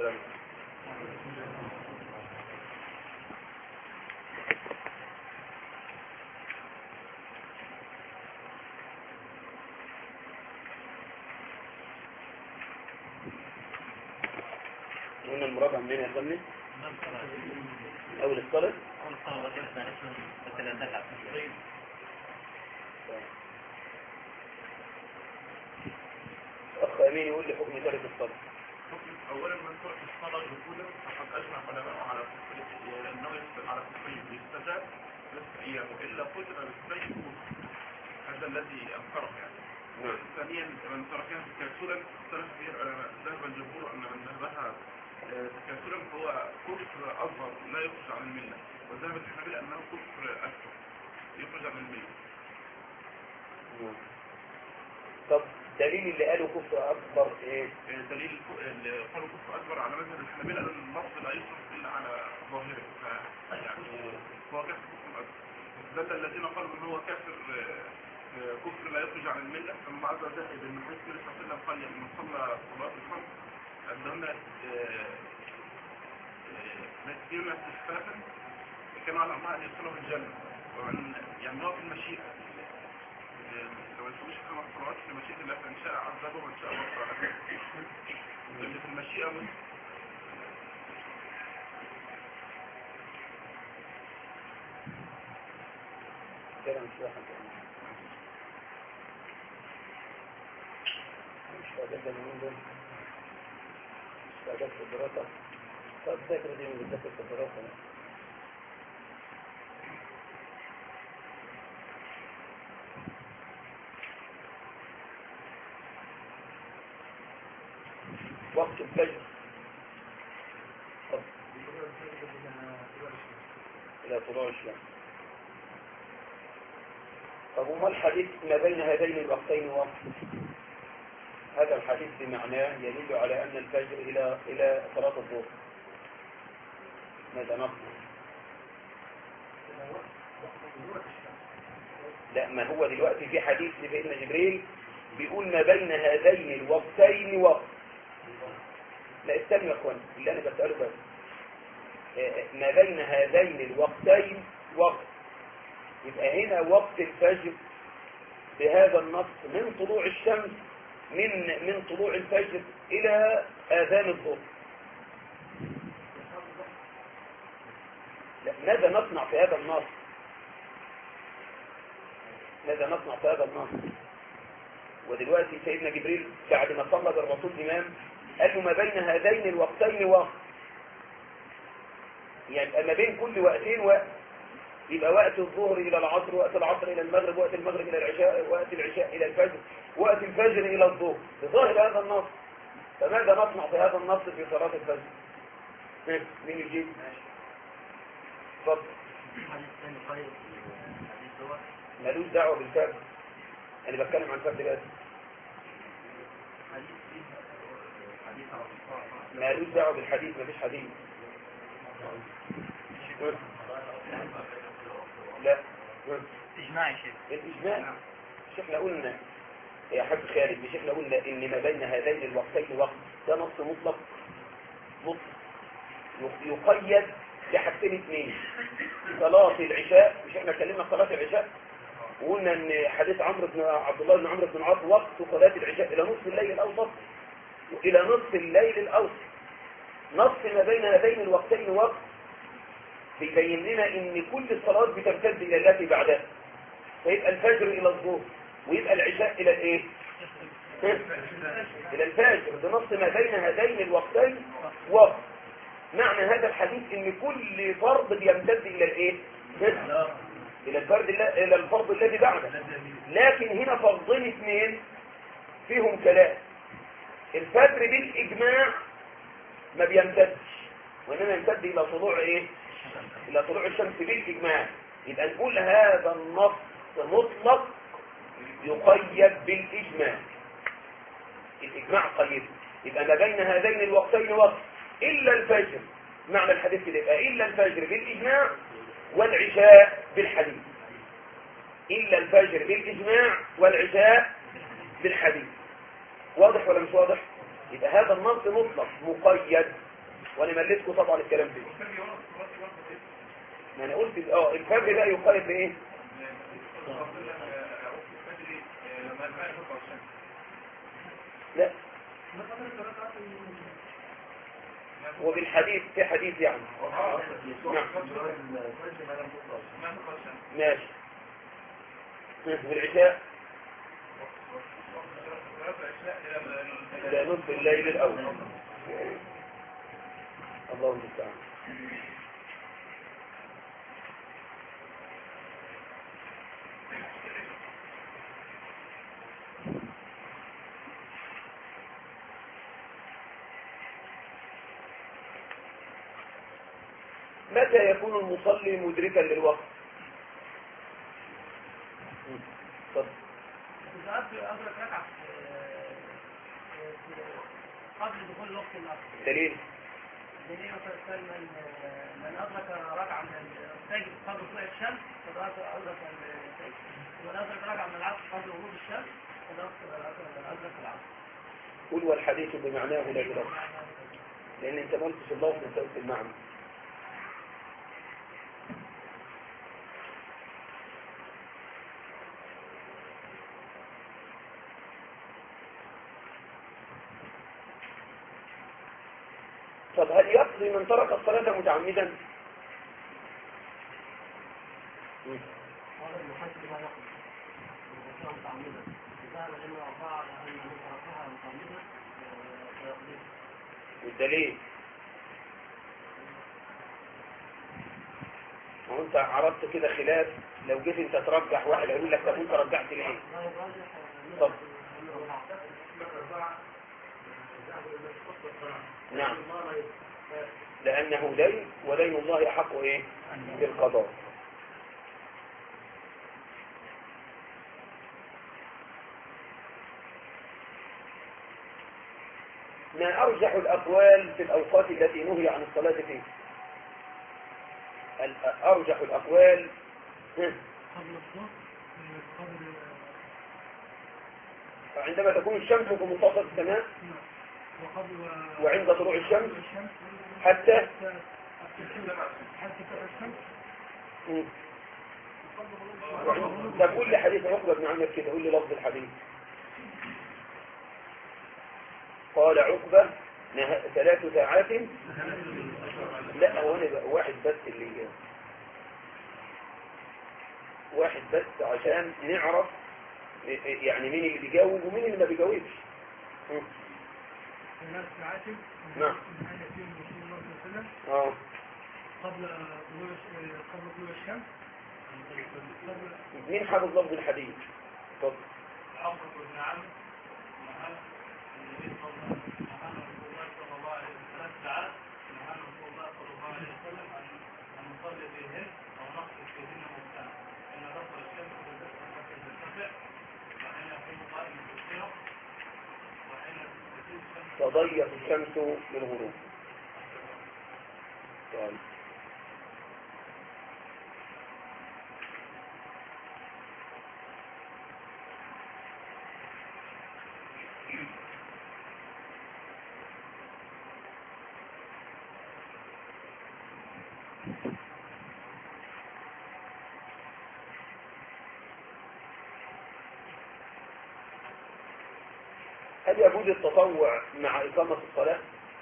السلام. قلنا المراجعة منين يا فندم؟ أول الطلب؟ أخ أمين يقول لي حكم ترك الطلب. أولا من ترك الصلاة ركودا فقد أجمع علماء على كفر أنه يسبق على كفره باستجاب بس إياه إلا قدر بالسيف هذا الذي أنكره يعني. ثانيا من تركها تكاسلا اختلف فيه العلماء. ذهب الجمهور أن من ذهبها تكاسلا فهو كفر أصغر لا يخرج عن الملة، وذهب الحنابلة أنه كفر أكبر يخرج عن الملة. طب دليل اللي قالوا كفر أكبر إيه؟ دليل اللي قالوا كفر أكبر على مذهب الحنابلة أن اللفظ لا يصرف إلا على ظاهره، يعني هو كفر أكبر. دل الذين قالوا أنه هو كفر كفر لا يخرج عن الملة، ثم عز وجل ابن حديث النبي صلى الله عليه وسلم قال من صلى صلاة الخمس أنهن مسكين استخفافا كانوا على أمها أن يدخلوا الجنة، ومن يعني هو في المشيئة لو يسويش 5 صلوات في مشيئة الله فإن شاء عذبه وإن شاء غفر له. اللي في المشيئة كلام واحد مش فاجد من دول مش فاجد في الدراسة. طب ذاكرة دي من ذاكرة في الدراسة. وقت الفجر إلى طلوع الشمس. طب وما الحديث ما بين هذين الوقتين وقت؟ هذا الحديث بمعناه يدل على أن الفجر إلى صلاة الظهر. ماذا نقول؟ لا، ما هو دلوقتي في حديث لسيدنا جبريل بيقول ما بين هذين الوقتين وقت. لا استنوا يا اخوان اللي انا بسأله بس. ما بين هذين الوقتين وقت، يبقى هنا وقت الفجر بهذا النص من طلوع الشمس من طلوع الفجر الى اذان الظهر. لا، ماذا نصنع في هذا النص؟ ماذا نصنع في هذا النص؟ ودلوقتي سيدنا جبريل بعد ما صلى بالرسول إمام قال له ما بين هذين الوقتين وقت، يعني ما بين كل وقتين وقت. يبقى وقت الظهر إلى العصر، وقت العصر إلى المغرب، وقت المغرب إلى العشاء، وقت العشاء إلى الفجر، وقت الفجر إلى الظهر بظاهر هذا النص. فماذا نصنع في هذا النص في صلاة الفجر؟ مين يجيب؟ اتفضل. مالوش دعوة بالفجر، أنا بتكلم عن الفجر بس. مالوش دعوة بالحديث، مفيش حديث. لا اجماع يا شيخ. الإجماع مش احنا قلنا يا حاج خالد، مش احنا قلنا ان ما بين هذين الوقتين وقت، ده نص مطلق يقيد بحاجتين اثنين. صلاة العشاء، مش احنا اتكلمنا صلاة العشاء وقلنا ان حديث عبد الله بن عمرو بن العاص وقت صلاة العشاء الى نصف الليل الاوسط والى نصف الليل الاوسط. نص ما بين هذين الوقتين وقت بيبين لنا ان كل الصلوات بتمتد الى التي بعدها، فيبقى الفجر الى الظهر ويبقى العشاء الى الايه؟ الى الفجر. بنص ما بين هذين الوقتين وقت. معنى هذا الحديث ان كل فرض بيمتد الى الايه؟ الى الفرض الذي بعده. لكن هنا فرضين اثنين فيهم كلام. الفجر بالاجماع ما بيمتدش، وانما يمتد الى طلوع ايه؟ الى طلوع الشمس بالاجماع. يبقى نقول هذا النص مطلق يقيد بالاجماع. الاجماع قيد. يبقى ما بين هذين الوقتين وقت الا الفجر. معنى الحديث كده يبقى الا الفجر بالاجماع والعشاء بالحديث. الا الفجر بالاجماع والعشاء بالحديث. واضح ولا مش واضح؟ يبقى هذا النص مطلق مقيد وانا مليتكم طبعا الكلام ده. ما انا قلت الفجر ده يقارب بايه؟ لا وبالحديث في حديث يعني. نعم ماشي. والعشاء إلى نصف الليل الأول. الله المستعان. متى يكون المصلي مدركا للوقت؟ طب إذا أدرك ركعة قبل دخول وقت العصر. دليل مثلا من أدرك ركعة من الفجر قبل طلوع الشمس فأدرك الفجر، ومن أدرك ركعة من العصر قبل غروب الشمس فأدرك العصر. قل والحديث بمعناه لا بلفظ، لأن أنت ما قلتش اللفظ أنت قلت المعنى. طب هل يقضي من ترك الصلاة متعمدا؟ قال المحدث لا يقضي وهو متعمدا، ذهب العلم الأربعة على أن من تركها متعمدا فيقضي. والدليل وانت عرضت كده خلاف، لو جيت انت ترجح واحد يقول لك طب انت رجحت ليه؟ طب نعم لأنه دين ودين الله أحق إيه؟ بالقضاء. ما أرجح الأقوال في الأوقات التي نهي عن الصلاة فيه؟ أرجح الأقوال عندما تكون الشمس في منتصف السماء وعند طلوع الشمس حتى طب قول لي حديث عقبة بن عامر كده، قول لي لفظ الحديث. قال عقبة 3 ساعات. لا هو انا بقى واحد بس اللي جاء، واحد بس عشان نعرف يعني مين اللي بيجاوب ومين اللي ما بيجاوبش. 3 ساعات نعم قبل طلوع الشمس. مين حافظ لفظ الحديث؟ اتفضل. عمرو بن عمرو نهى النبي صلى الله عليه وسلم 3 ساعات، نهى رسول الله صلى الله عليه وسلم أن نصلي فيهن أو نقصد فيهن مكان، إن رفع الشمس ترتفع وحين يقوم قائم بالسير وحين تضيق الشمس للغروب. طيب هل يجوز التطوع مع إقامة الصلاة؟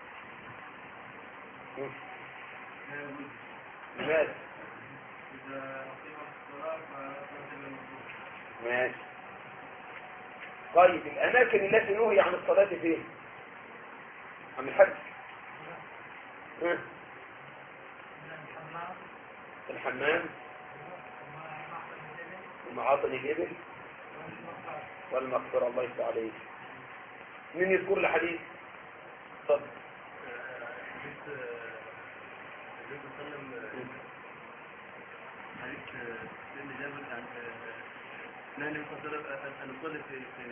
لماذا؟ إذا أقيمت الصلاة فنزل المطلوب. ماشي. طيب الأماكن التي نهي عن الصلاة فين؟ عن الحج؟ الحمام ومعاطن الإبل والمقبرة. الله يفتح عليك. مين يذكر الحديث؟ اتفضل. حديث سيدنا جابر عن نهى النبي صلى الله عليه وسلم أن نصلي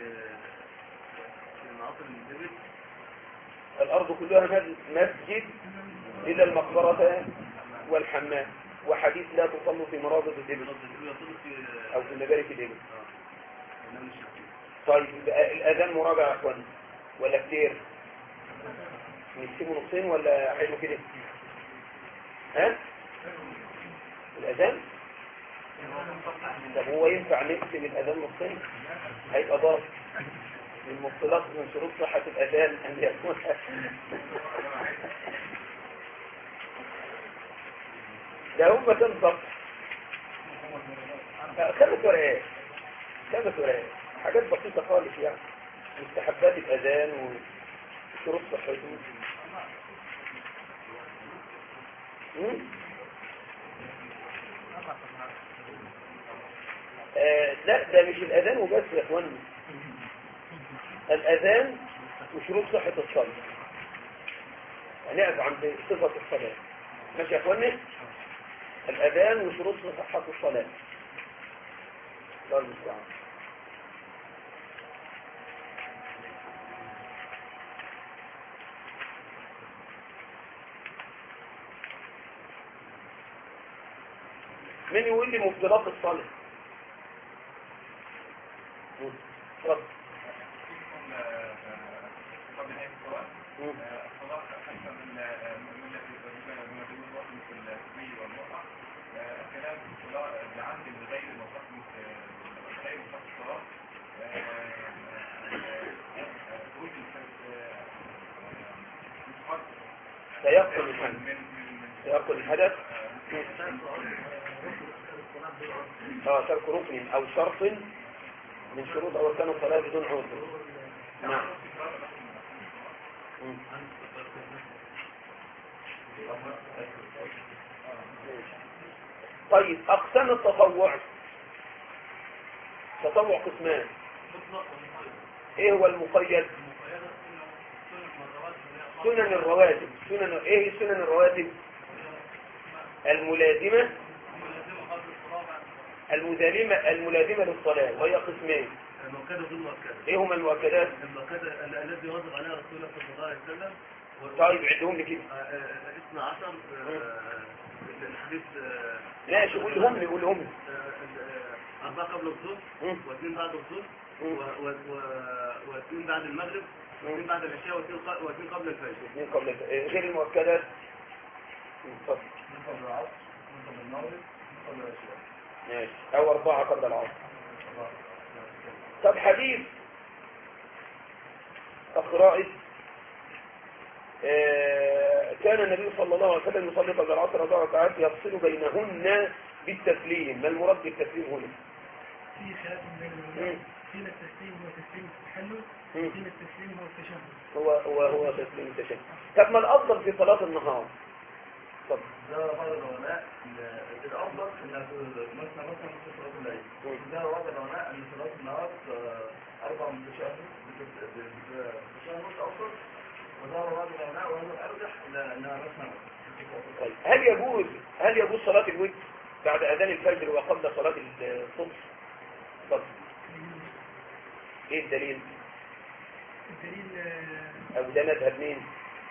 في معاطن الإبل. الأرض كلها مسجد إلا المقبرة والحمام، وحديث لا تصلوا في مرابط الإبل أو في مبارك الإبل. طيب الأذان مراجعة يا أخوان ولا كتير؟ نقسمه نصين ولا حلو كده؟ ها؟ الأذان؟ طب هو ينفع نقسم الأذان نصين؟ هيبقى ضرب. المبطلات من شروط صحة الأذان أن يكون ده هم كم صف؟ 5 ورقات. 5 ورقات. حاجات بسيطة خالص يعني. مستحبات الأذان وشروط صحته. لا ده مش الأذان وبس يا اخواني. الأذان وشروط صحة الصلاة. هنقف عند صفة الصلاة. ماشي يا اخواني؟ الأذان وشروط صحة الصلاة. الله المستعان. من يقول لي مبطلات الصلاة؟ اتفضل. قبل نهاية الصلاة الصلاة خمسة من الذي الوصل في التسبيح والمرأة كلام الصلاة بعمد غير مقصد غير مقصد الصلاة سيقتل الحدث. سيقتل الحدث. ترك ركن أو شرط من شروط أو أركان الصلاة بدون عذر. نعم. طيب أقسام التطوع. تطوع قسمان. إيه هو المقيد؟ سنن الرواتب. إيه سنن الرواتب؟ الملازمة الملازمة للصلاة وهي قسمين. المؤكدة والمؤكدة. ايه هما المؤكدات؟ المؤكدة الذي واظب عليها رسول الله صلى الله عليه وسلم. طيب عندهم لي كده 12 الحديث. ماشي قولهم لي 4 قبل الظهر و2 بعد الظهر و2 بعد المغرب و2 بعد العشاء و2 قبل الفجر. غير المؤكدات. اتفضل. قبل العصر قبل المغرب قبل العشاء. ماشي او 4 قبل العصر. طب حديث أخرائي كان النبي صلى الله عليه وسلم يصلي قبل العصر 4 ركعات يفصل بينهن بالتسليم. ما المراد بالتسليم هنا؟ في خلاف بين العلماء. فين التسليم هو تسليم التحلل، فين التسليم هو التشهد. هو تسليم التشهد. طب ما الأفضل في صلاة النهار؟ طب ده بعض العلماء الأفضل إن مثلا في صلاة الليل. ده بعض العلماء إن صلاة النهار 4 تشهد أفضل. وده بعض العلماء وهذا الأرجح إنها مثلا. طيب هل يجوز صلاة الوتر بعد أذان الفجر وقبل صلاة الصبح؟ طب إيه الدليل؟ الدليل أو ده مذهب مين؟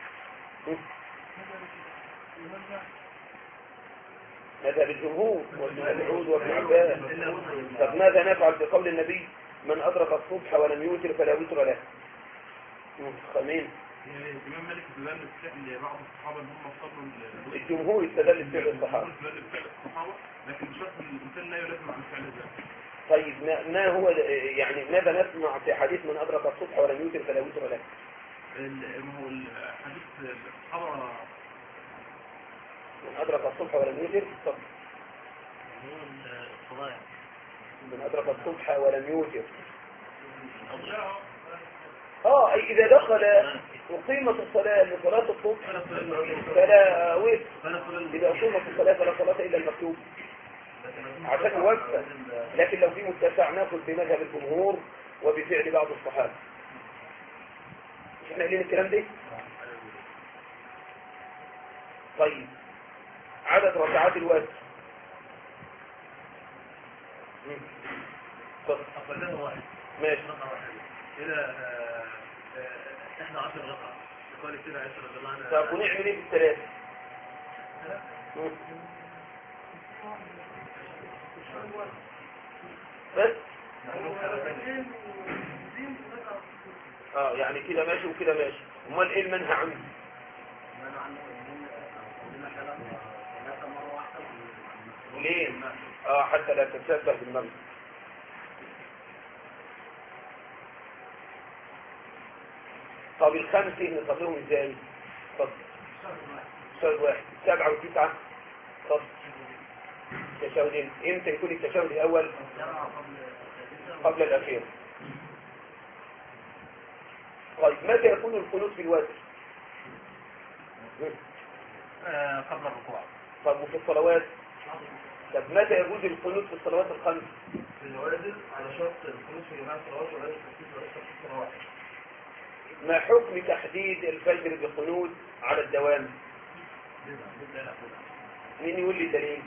مذهب الجمهور وابن مسعود وابن عباس. طب ماذا نفعل بقول النبي من أدرك الصبح ولم يوتر فلا وتر له؟ خمين. الإمام مالك استدل بفعل بعض الصحابة إن هم صلوا. الجمهور استدل بفعل الصحابة. لكن شرط الإنسان لا يلازم عن فعل ذلك. طيب ما هو يعني ماذا نسمع في حديث من أدرك الصبح ولم يوتر فلا وتر له؟ ما هو الحديث الصحابة من أدرك الصبح ولم يوتر. طب من أدرك الصبح ولم يوتر. أي إذا دخل وقيمة الصلاة لصلاة الصبح فلا وتر. إذا أقيمت الصلاة فلا صلاة إلا المكتوب عشان يوفى. لكن لو في متسع ناخذ بمذهب الجمهور وبفعل بعض الصحابة. مش احنا قايلين الكلام ده؟ طيب عدد ركعات الوتر. أقلها واحد. ماشي. إلى 11 ركعة. قال كده 10 ركعات. طب ونعمل ايه في الثلاثة؟ بس يعني كده ماشي وكده ماشي. امال ايه المنهى عنه؟ ليه؟ حتى لا تتشبه بالمغرب. طب الخمسة نصليهم ازاي؟ اتفضل. شهر واحد. 7 و9. اتفضل. تشهدين. امتى يكون التشهد الاول؟ قبل الاخير. طيب متى يكون القنوت في الوتر؟ قبل الركوع. طب وفي الصلوات؟ طب متى يجوز القنوت في الصلوات الخمس؟ في النوازل على شرط الخروج في جماعة الصلوات ولا التركيز ولا الصلوات. ما حكم تحديد الفجر بقنوت على الدوام؟ مين يقول لي دليل؟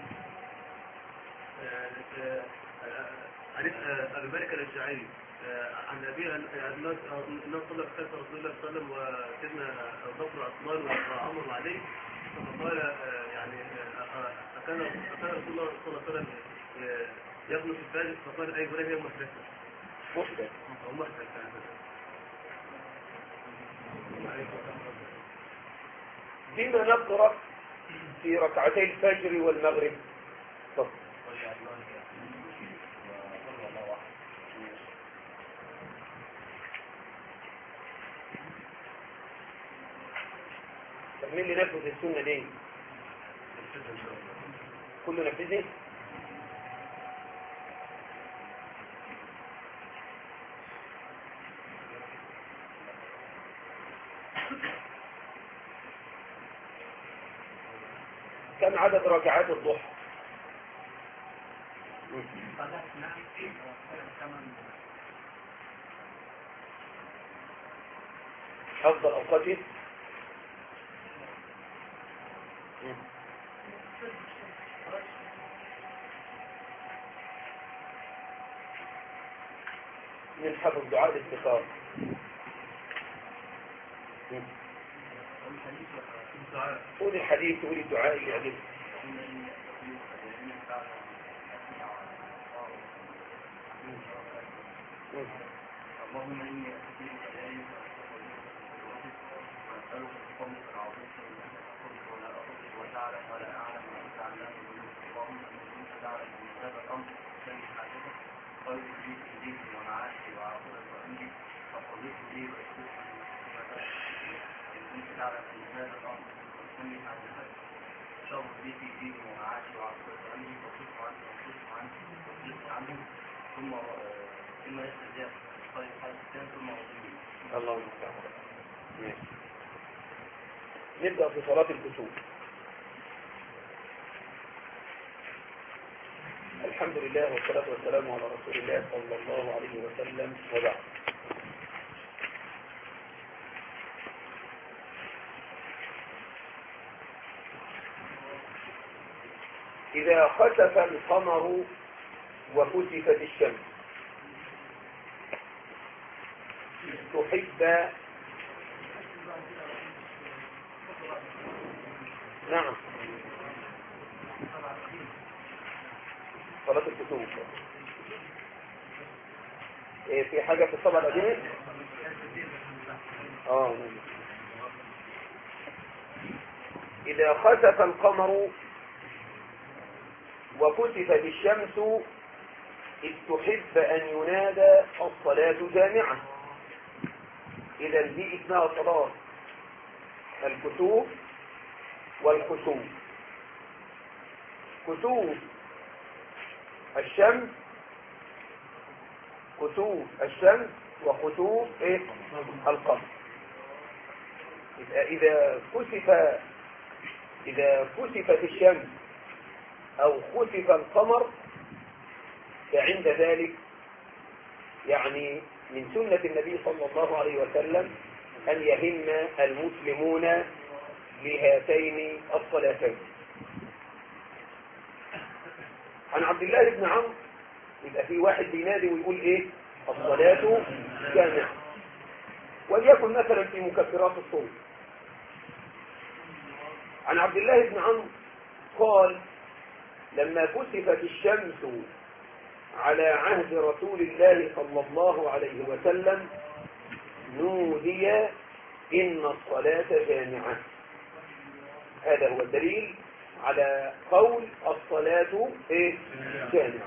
حديث أبي مالك الأشعري عن أبي أنه صلى خلف رسول الله صلى الله عليه وسلم وسيدنا أبو بكر وعثمان وعمر وعلي فقال يعني أكان رسول الله صلى الله عليه وسلم يغلو في الفجر فقال أي غلام هي محدثة. محدث أو محدثة. بما نقرأ في ركعتي الفجر والمغرب. طب. مين اللي نفذ السنة دي؟ كله نفذه؟ كم عدد ركعات الضحى؟ أفضل أوقاته؟ من حفظ دعاء الاستخارة. قول الحديث قول الدعاء اللي يعجبك. اللهم إني أستغفرك إليك وأسألك بفضلك العظيم ولا أقدر وتعلم ولا أعلم وأنت علام الغيوب. اللهم إن كنت تعلم من هذا الأمر فإن حاجتك قلت لي في ديني ومعاشي وعقلك وأمري فقضيت لي وأشكرك إن كنت تعلم من هذا الأمر فإن حاجتك شر لي في ديني ومعاشي وعقلك وأمري فصرف عني وصرف عني وصرف عني ثم يستجاب. طيب حاجتين ثم أظلمين. الله المستعان. نبدأ في صلاة الكسوف. الحمد لله والصلاة والسلام على رسول الله صلى الله عليه وسلم وبعد. إذا خسف القمر وكسفت الشمس تحب نعم صلاة الكسوف في حاجة في الطبع القديم إذا خسف القمر وكسفت الشمس استحب أن ينادى الصلاة جامعة. إذا دي اسمها صلاة الكسوف والخسوف. كسوف الشمس وخسوف القمر. إذا كسفت الشمس أو خسف القمر فعند ذلك يعني من سنة النبي صلى الله عليه وسلم أن يهم المسلمون لهاتين الصلاتين. عن عبد الله بن عمرو يبقى في واحد بينادي ويقول ايه الصلاة جامعة، وليكن مثلا في مكفرات الصوم. عن عبد الله بن عمرو قال لما كسفت الشمس على عهد رسول الله صلى الله عليه وسلم نودي إن الصلاة جامعة. هذا هو الدليل على قول الصلاة إيه؟ جامعة.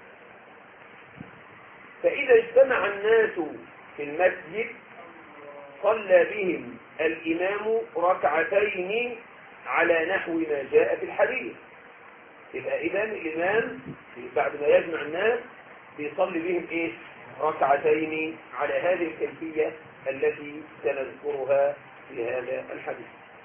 فإذا اجتمع الناس في المسجد صلى بهم الإمام ركعتين على نحو ما جاء في الحديث. يبقى إذن الإمام بعد ما يجمع الناس بيصلي بهم إيه؟ ركعتين على هذه الكيفية التي سنذكرها في هذا الحديث.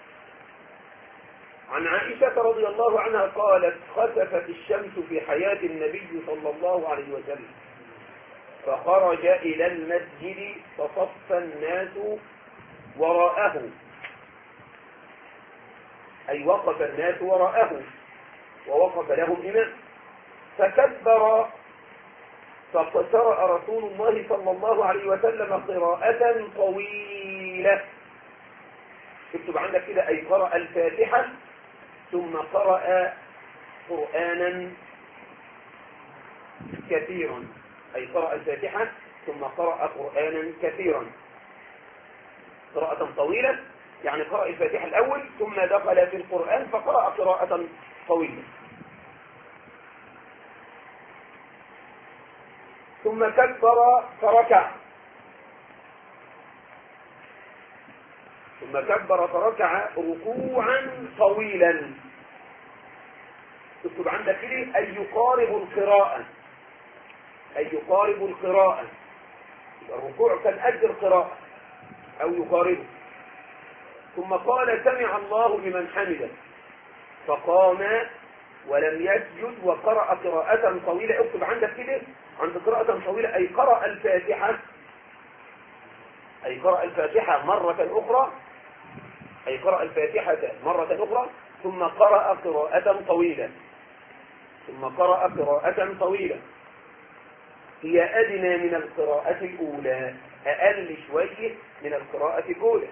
عن عائشة رضي الله عنها قالت: خسفت الشمس في حياة النبي صلى الله عليه وسلم فخرج إلى المسجد فصف الناس وراءه، أي وقف الناس وراءه ووقف لهم إمام، فكبر فقرأ رسول الله صلى الله عليه وسلم قراءة طويلة. اكتب عندك كده: أي قرأ الفاتحة ثم قرأ قرآنا كثيرا، أي قرأ الفاتحة ثم قرأ قرآنا كثيرا. قراءة طويلة يعني قرأ الفاتحة الأول ثم دخل في القرآن فقرأ قراءة طويلة. ثم كبر فركع، ثم كبر فركع ركوعا طويلا. اكتب عندك كده: أي يقارب القراءة، أي يقارب القراءة. الركوع كان قد القراءة أو يقاربه. ثم قال: سمع الله لمن حمده، فقام ولم يسجد وقرأ قراءة طويلة. اكتب عندك كده عند قراءة طويلة: أي قرأ الفاتحة، أي قرأ الفاتحة مرة أخرى، أي قرأ الفاتحة مرة أخرى ثم قرأ قراءة طويلة، ثم قرأ قراءة طويلة هي أدنى من القراءة الأولى، أقل شوية من القراءة الأولى.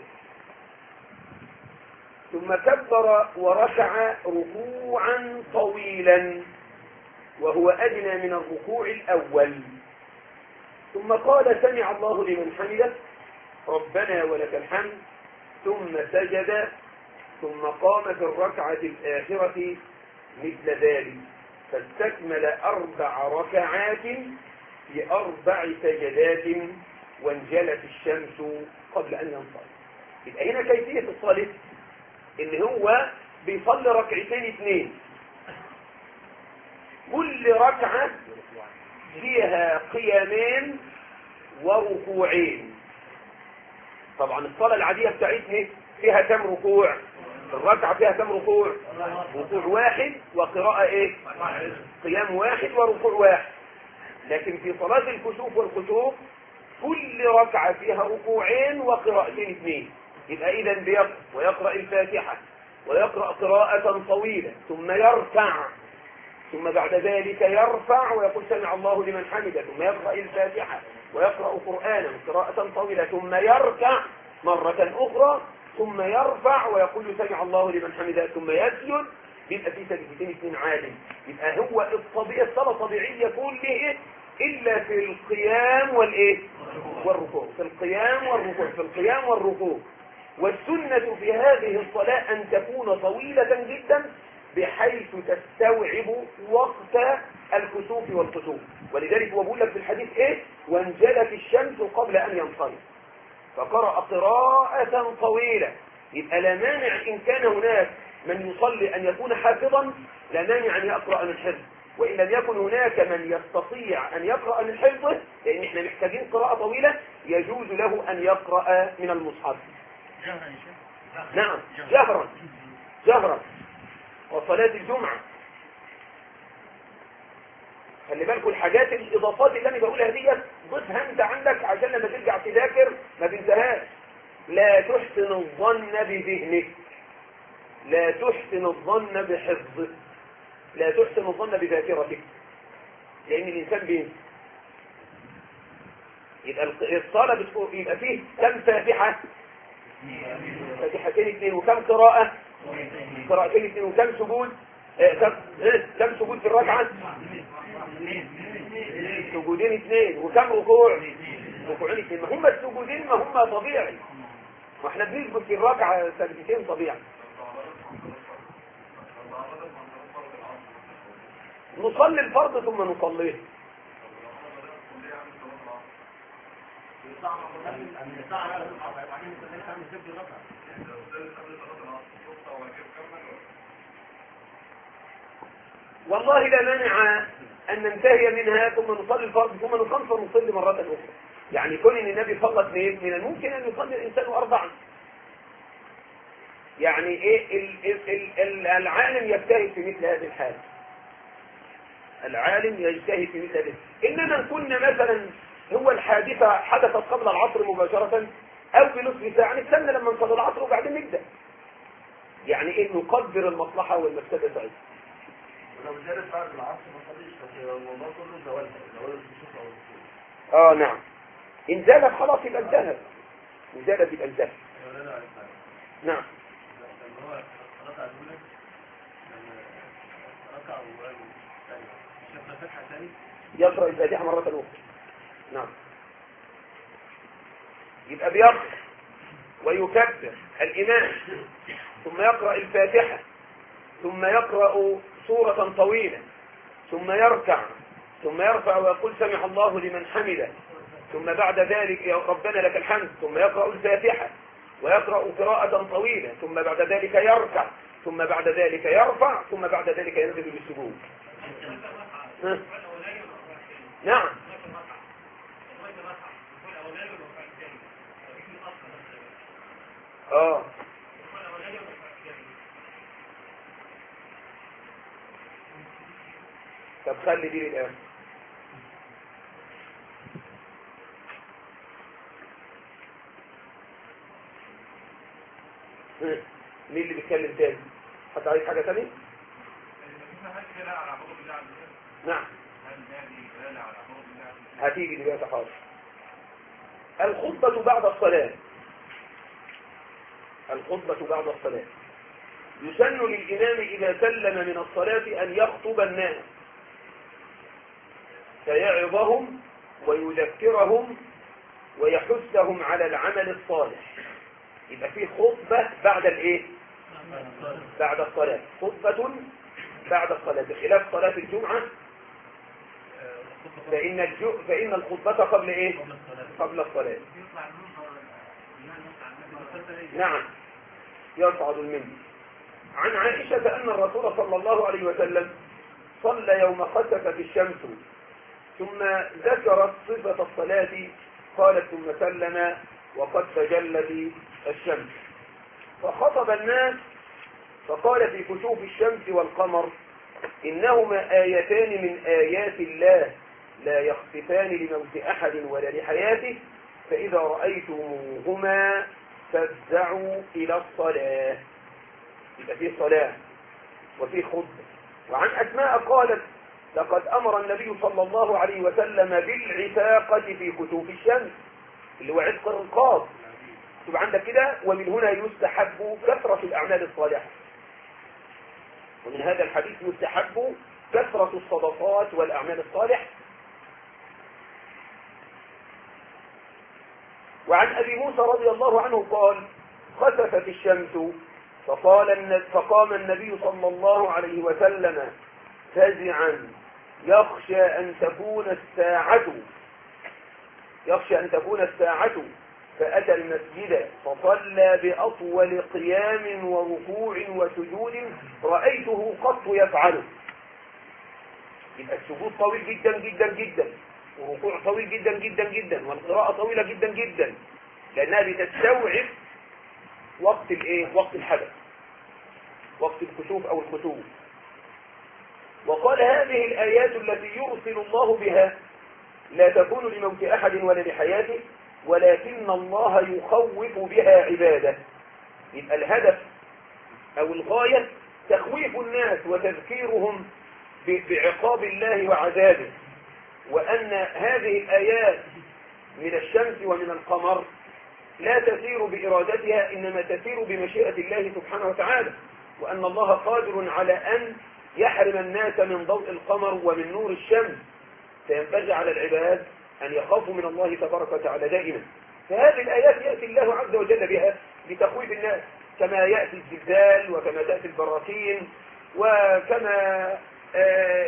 ثم كبر وركع ركوعا طويلا وهو أدنى من الركوع الأول. ثم قال: سمع الله لمن حمده ربنا ولك الحمد، ثم سجد، ثم قام في الركعة الآخرة مثل ذلك، فاستكمل 4 ركعات في 4 سجدات وانجلت الشمس قبل أن ينصرف. يبقى هنا كيفية الصلاة إن هو بيصلي ركعتين 2، كل ركعة فيها قيامين وركوعين. طبعا الصلاة العادية بتاعتنا فيها كم ركوع؟ الركعة فيها كم ركوع؟ ركوع واحد وقراءة ايه؟ قيام واحد وركوع واحد. لكن في صلاة الكسوف والخسوف كل ركعة فيها ركوعين وقراءتين 2. يبقى إذا بيقرأ ويقرأ الفاتحة ويقرأ قراءة طويلة ثم يركع، ثم بعد ذلك يرفع ويقول سمع الله لمن حمده، ثم يقرأ الفاتحة ويقرأ قرآنا قراءة طويلة ثم يركع مرة أخرى ثم يرفع ويقول سمع الله لمن حمده ثم يسجد. بيبقى في سجدتين 2 عادي. يبقى هو الصلاة طبيعية كله إلا في القيام والإيه؟ والركوع. في القيام والركوع، في القيام والركوع. والسنة في هذه الصلاة أن تكون طويلة جدا بحيث تستوعب وقت الكسوف والخسوف. ولذلك هو بيقول لك في الحديث ايه؟ وانجلت الشمس قبل ان ينصرف، فقرأ قراءة طويلة. يبقى لا مانع ان كان هناك من يصلي ان يكون حافظا، لا مانع ان يقرأ من حفظ، وان لم يكن هناك من يستطيع ان يقرأ من حفظه لان احنا محتاجين قراءة طويلة، يجوز له ان يقرأ من المصحف. نعم، جهرا. وصلاة الجمعة خلي بالكم الحاجات الإضافات اللي أنا بقولها دي ضيفها أنت عندك عشان لما ترجع تذاكر ما تنساهاش. لا تحسن الظن بذهنك، لا تحسن الظن بحفظك، لا تحسن الظن بذاكرتك، لأن الإنسان بينسى. يبقى الصلاة بتقول يبقى فيه كم فاتحة؟ فاتحتين 2. وكم قراءة؟ قراءتين 2. وكم سجود؟ كم سجود في الركعة؟ سجودين 2. وكم ركوع؟ ركوعين 2. ما هم السجودين ما هم طبيعي، واحنا بنثبت في الركعة سجدتين طبيعي. نصلي الفرض ثم نصليه. والله لا مانع أن ننتهي منها ثم نصلي الفرض ثم نخلص ونصلي مرة أخرى. يعني كون أن النبي صلى اثنين من الممكن أن يصلي الإنسان أربعا. يعني إيه العالم يجتهد في مثل هذه الحالة. العالم يجتهد في مثل هذه. إنما كنا مثلا هو الحادثة حدثت قبل العصر مباشرة أو بنصف ساعة نستنى لما نصلي العصر وبعدين نبدأ. يعني إيه نقدر المصلحة والمفسدة ساعتها. ولو جالس بعد العصر ما صليش فالموضوع كله زوال الكسوف او الكسوف. نعم. إن زالت خلاص يبقى انتهت. إن زالت يبقى انتهت. نعم. هو ركع الأولى ركع وقال شاف فتحة ثاني يقرأ الفاتحة مرة أخرى. نعم. يبقى بيقرأ ويكبر الإمام ثم يقرأ الفاتحة ثم يقرأ سورة طويلة ثم يركع ثم يرفع ويقول سمع الله لمن حمده ثم بعد ذلك يا ربنا لك الحمد ثم يقرأ الفاتحة ويقرأ قراءة طويلة ثم بعد ذلك يركع ثم بعد ذلك يرفع ثم بعد ذلك ينزل بالسجود. نعم. طب خلي دي للآن. مين اللي بيتكلم تاني؟ حد عايز حاجة تانية؟ نعم. هتيجي دلوقتي حاضر. الخطبة بعد الصلاة. الخطبة بعد الصلاة. يسن للإمام إذا سلم من الصلاة أن يخطب الناس فيعظهم ويذكرهم ويحثهم على العمل الصالح. يبقى فيه خطبة بعد الايه؟ بعد الصلاة. خطبة بعد الصلاة بخلاف صلاة الجمعة فإن الخطبة قبل ايه؟ قبل الصلاة. نعم يصعد المنبر. عن عائشة أن الرسول صلى الله عليه وسلم صلى يوم خسفت الشمس ثم ذكرت صفة الصلاة قالت ثم سلم وقد تجلت الشمس فخطب الناس فقال في كسوف الشمس والقمر إنهما آيتان من آيات الله لا يخسفان لموت أحد ولا لحياته فإذا رأيتموهما فافزعوا إلى الصلاة. يبقى فيه صلاة وفيه خطبة. وعن أسماء قالت لقد أمر النبي صلى الله عليه وسلم بالعتاقة في كسوف الشمس اللي هو عتق الرقاب. تبقى عندك كده. ومن هنا يستحب كثرة الأعمال الصالحة. ومن هذا الحديث يستحب كثرة الصدقات والأعمال الصالحة. وعن أبي موسى رضي الله عنه قال خسفت الشمس فقام النبي صلى الله عليه وسلم فزعا يخشى أن تكون الساعة فأتى المسجد فصلى بأطول قيام وركوع وسجود رأيته قط يفعله. يبقى السجود طويل جدا جدا جدا وركوع طويل جدا جدا جدا والقراءة طويلة جدا جدا لأنها بتستوعب وقت الايه؟ وقت الحدث، وقت الكسوف أو الخسوف. وقال هذه الآيات التي يرسل الله بها لا تكون لموت أحد ولا لحياته ولكن الله يخوف بها عباده. يبقى الهدف أو الغاية تخويف الناس وتذكيرهم بعقاب الله وعذابه، وأن هذه الآيات من الشمس ومن القمر لا تسير بإرادتها إنما تسير بمشيئة الله سبحانه وتعالى، وأن الله قادر على أن يحرم الناس من ضوء القمر ومن نور الشمس، فينبغي على العباد أن يخافوا من الله تبارك وتعالى دائما. فهذه الآيات يأتي الله عز وجل بها لتخويف الناس كما يأتي الزلزال وكما تأتي البراكين وكما تأتي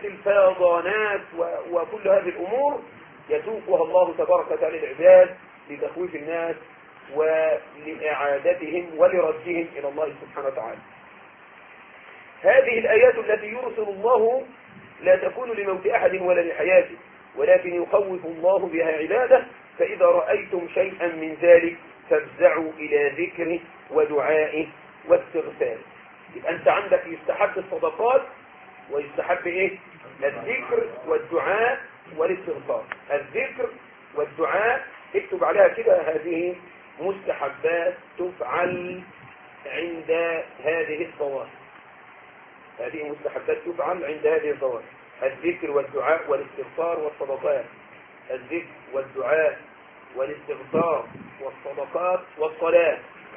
الفيضانات وكل هذه الأمور يسوقها الله تبارك وتعالى للعباد لتخويف الناس ولإعادتهم ولردهم إلى الله سبحانه وتعالى. هذه الآيات التي يرسل الله لا تكون لموت أحد ولا لحياته، ولكن يخوف الله بها عباده. فإذا رأيتم شيئا من ذلك فافزعوا إلى ذكره ودعائه واستغفاره. يبقى أنت عندك يستحب الصدقات ويستحب إيه؟ الذكر والدعاء والاستغفار. الذكر والدعاء اكتب عليها كده، هذه مستحبات تفعل عند هذه الظواهر. هذه مستحبات تفعل عند هذه الظواهر: الذكر والدعاء والاستغفار والصدقات. الذكر والدعاء والاستغفار والصدقات والصلاة.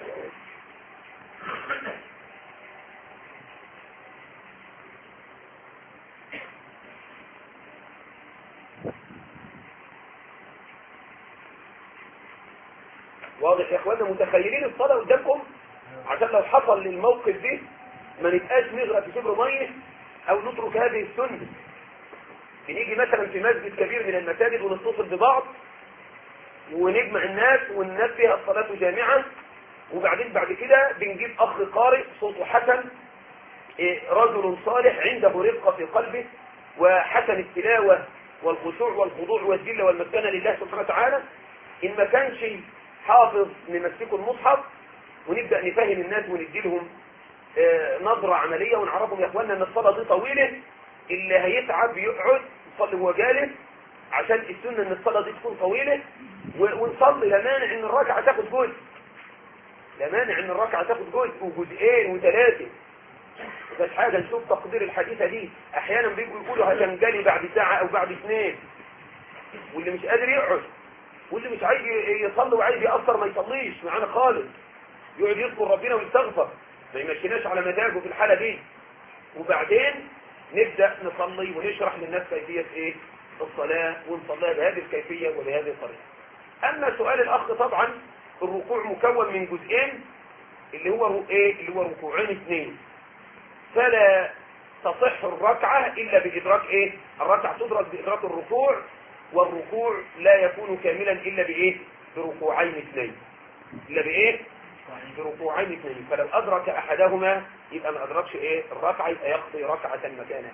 واضح يا اخوانا؟ متخيلين الصلاة قدامكم؟ عشان لو حصل للموقف ده ما نبقاش نغرق في شبر ميه او نترك هذه السنة. بنيجي مثلا في مسجد كبير من المساجد ونتصل ببعض ونجمع الناس والناس فيها الصلاة جامعة، وبعدين بعد كده بنجيب اخ قارئ صوته حسن، رجل صالح عنده رقة في قلبه وحسن التلاوة والخشوع والخضوع والذله والمسكنة لله سبحانه وتعالى. إن ما كانش حافظ نمسكه المصحف ونبدأ نفهم الناس ونديلهم نظرة عملية ونعرفهم يا اخوانا ان الصلاة دي طويلة، اللي هيتعب يقعد يصلي وهو جالس، عشان السنة ان الصلاة دي تكون طويلة، ونصلي لا مانع ان الركعة تاخد جزء، لا مانع ان الركعة تاخد جزء وجزئين وثلاثة، مفيش حاجة. نشوف تقدير الحديثة دي، احيانا بيقولوا هتنجلي بعد ساعة او بعد 2، واللي مش قادر يقعد واللي مش عايز يصلي وعايز يأثر ما يصليش معانا خالص، يقعد يذكر ربنا ويستغفر، ما يمشيناش على مزاجه في الحالة دي. وبعدين نبدأ نصلي ونشرح للناس كيفية ايه الصلاة، ونصليها بهذه الكيفية وبهذه الطريقة. اما سؤال الاخ، طبعا الركوع مكون من جزئين، اللي هو ايه؟ اللي هو ركوعين 2، فلا تصح الركعة الا بادراك ايه؟ الركعة تدرك بادراك الركوع، والركوع لا يكون كاملا الا بايه؟ بركوعين 2. الا بايه؟ بركوعين 2. فلو ادرك احدهما يبقى ما ادركش ايه؟ الركعة، يبقى يقضي ركعة مكانها.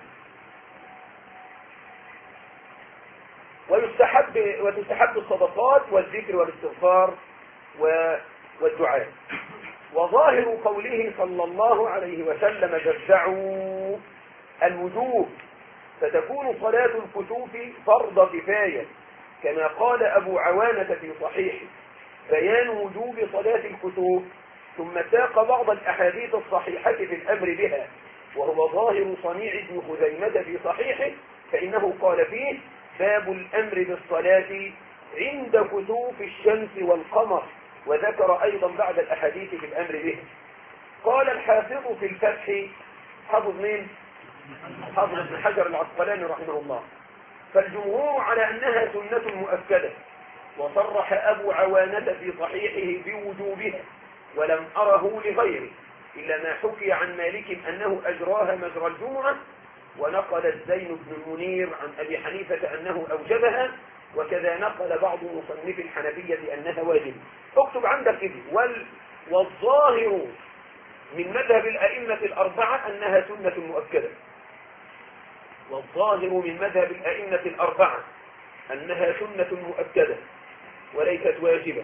وتستحب الصدقات والذكر والاستغفار والدعاء. وظاهر قوله صلى الله عليه وسلم فافزعوا الوجوب، فتكون صلاة الكسوف فرض كفاية، كما قال أبو عوانة في صحيحه: بيان وجوب صلاة الكسوف. ثم ساق بعض الأحاديث الصحيحة في الأمر بها، وهو ظاهر صنيع ابن خزيمة في صحيحه، فإنه قال فيه: باب الأمر بالصلاة عند كسوف الشمس والقمر. وذكر أيضا بعد الأحاديث في الأمر به. قال الحافظ في الفتح، حافظ مين؟ حافظ ابن حجر العسقلاني رحمه الله: فالجمهور على أنها سنة مؤكدة، وصرح أبو عوانة في صحيحه بوجوبها، ولم أره لغيره، إلا ما حكي عن مالك أنه أجراها مجرى الجمعة، ونقل الزين بن المنير عن أبي حنيفة أنه أوجبها، وكذا نقل بعض مصنف الحنفية أنها واجب. اكتب عندك كده: والظاهر من مذهب الأئمة الأربعة أنها سنة مؤكدة. والظاهر من مذهب الأئمة الأربعة أنها سنة مؤكدة وليست واجبة.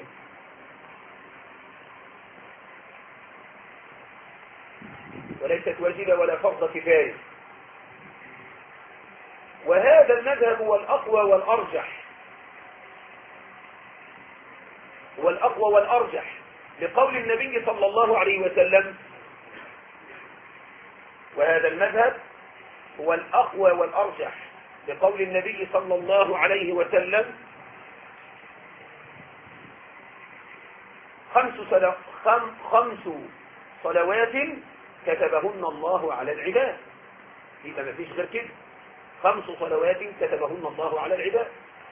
وليست واجبة ولا فرض كفاية. وهذا المذهب هو الأقوى والأرجح، والأقوى والأرجح لقول النبي صلى الله عليه وسلم. وهذا المذهب هو الأقوى والأرجح لقول النبي صلى الله عليه وسلم: 5 صلوات كتبهن الله على العباد. يبقى ما فيش غير كده، 5 صلوات كتبهن الله على العباد.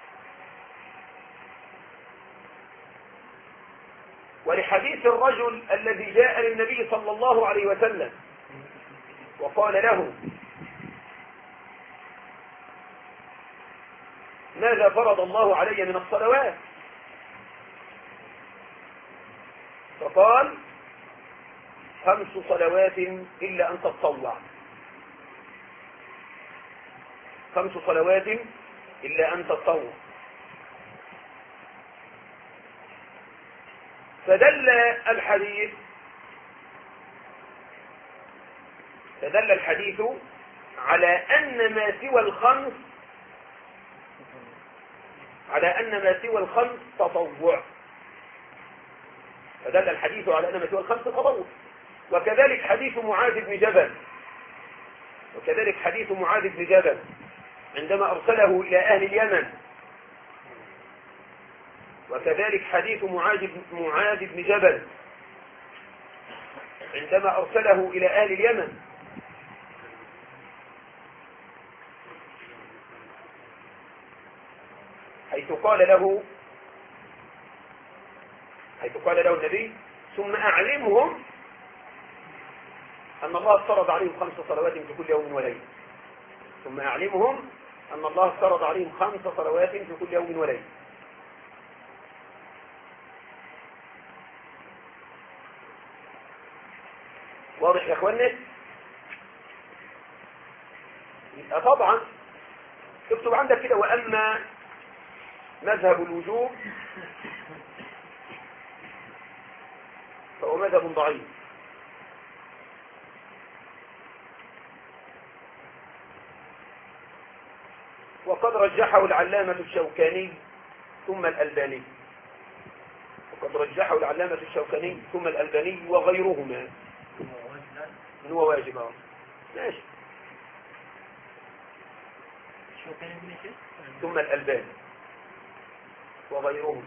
ولحديث الرجل الذي جاء للنبي صلى الله عليه وسلم وقال له: ماذا فرض الله علي من الصلوات؟ فقال 5 صلوات إلا أن تتطوع، 5 صلوات إلا أن تتطوع. فدل الحديث على أن ما سوى الخمس تطوع. فدل الحديث على أن ما سوى الخمس تطوع. وكذلك حديث معاذ بن جبل عندما أرسله إلى أهل اليمن، وكذلك حديث معاذ بن جبل عندما أرسله إلى أهل اليمن، حيث قال له النبي: ثم أعلمهم أن الله افترض عليهم 5 صلوات في كل يوم وليلة. ثم أعلمهم أن الله افترض عليهم 5 صلوات في كل يوم وليلة. واضح يا اخوانا؟ يبقى طبعا اكتب عندك كده: وأما مذهب الوجوب فهو مذهب ضعيف، وقد رجحه العلامة الشوكاني ثم الألباني، وغيرهما من هو واجب. ماشي. ثم الألباني وغيرهم.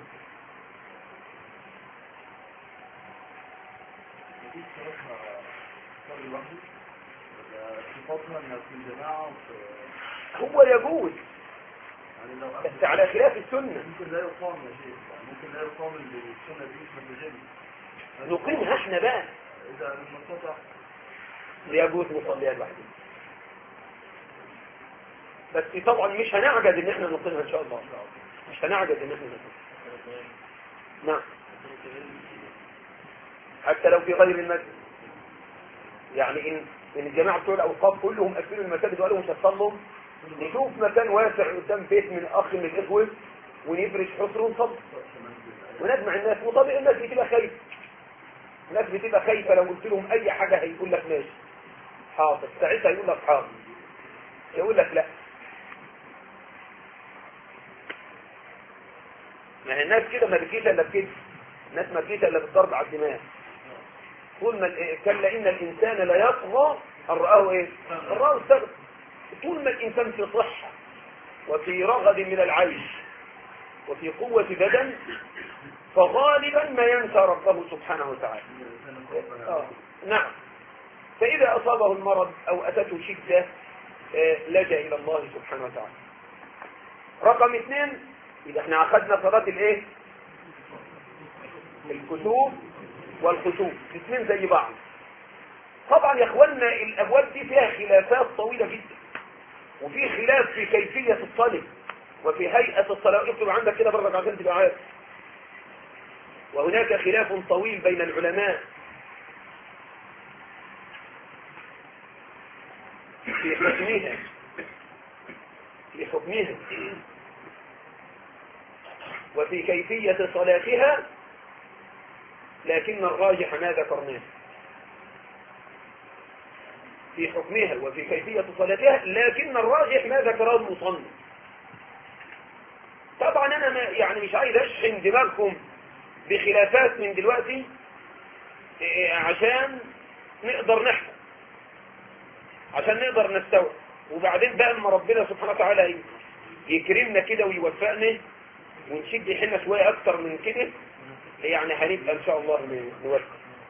هو يجوز بس على خلاف السنة. ممكن لا يقام يا شيخ، ممكن لا يقام السنة دي في المسجد. نقيمها احنا بقى إذا المستطع يجوز نصليها لوحدنا، بس طبعا مش هنعجز ان احنا نقيمها ان شاء الله، مش هنعجز ان احنا نقيمها. نعم، حتى لو في غير المسجد. يعني ان الجماعة بتوع الأوقاف كلهم قافلين المساجد وقالوا مش هتصلوا، نشوف مكان واسع قدام بيت من أخ من الإخوة ونفرش حصر ونصلي ونجمع الناس. وطبيعي الناس بتبقى خايفة، لو قلت لهم أي حاجة هيقول لك ماشي حاضر، ساعتها يقول لك حاضر، يقول لك لا. يعني الناس كده ما بكيت الا بكده، الناس ما بكيت الا بالضرب على الدماغ. طول ما كلا إن الإنسان لا يطغى أن رآه إيه؟ أن رآه استغنى. طول ما الإنسان في صحة وفي رغد من العيش وفي قوة بدن فغالبا ما ينسى ربه سبحانه وتعالى. نعم. فإذا أصابه المرض أو أتته شدة لجأ إلى الله سبحانه وتعالى. رقم 2، إذا احنا أخذنا صلاة الإيه؟ الكسوف والخسوف، الاثنين زي بعض. طبعا يا اخوانا الابواب دي فيها خلافات طويله جدا، وفي خلاف في كيفيه الصلاه وفي هيئه الصلاه. اكتب عندك كده برضك عشان تبقى عارف. وهناك خلاف طويل بين العلماء في حكمها وفي كيفيه صلاتها، لكن الراجح ما ذكرناه في حكمها وفي كيفية صلاتها، لكن الراجح ما ذكره المصنف. طبعا أنا يعني مش عايز أشحن دماغكم بخلافات من دلوقتي عشان نقدر نحكم، عشان نقدر نستوعب، وبعدين بقى اما ربنا سبحانه وتعالى يكرمنا كده ويوفقنا ونشد حنا شوية أكتر من كده، يعني هنبقى ان شاء الله نوفق.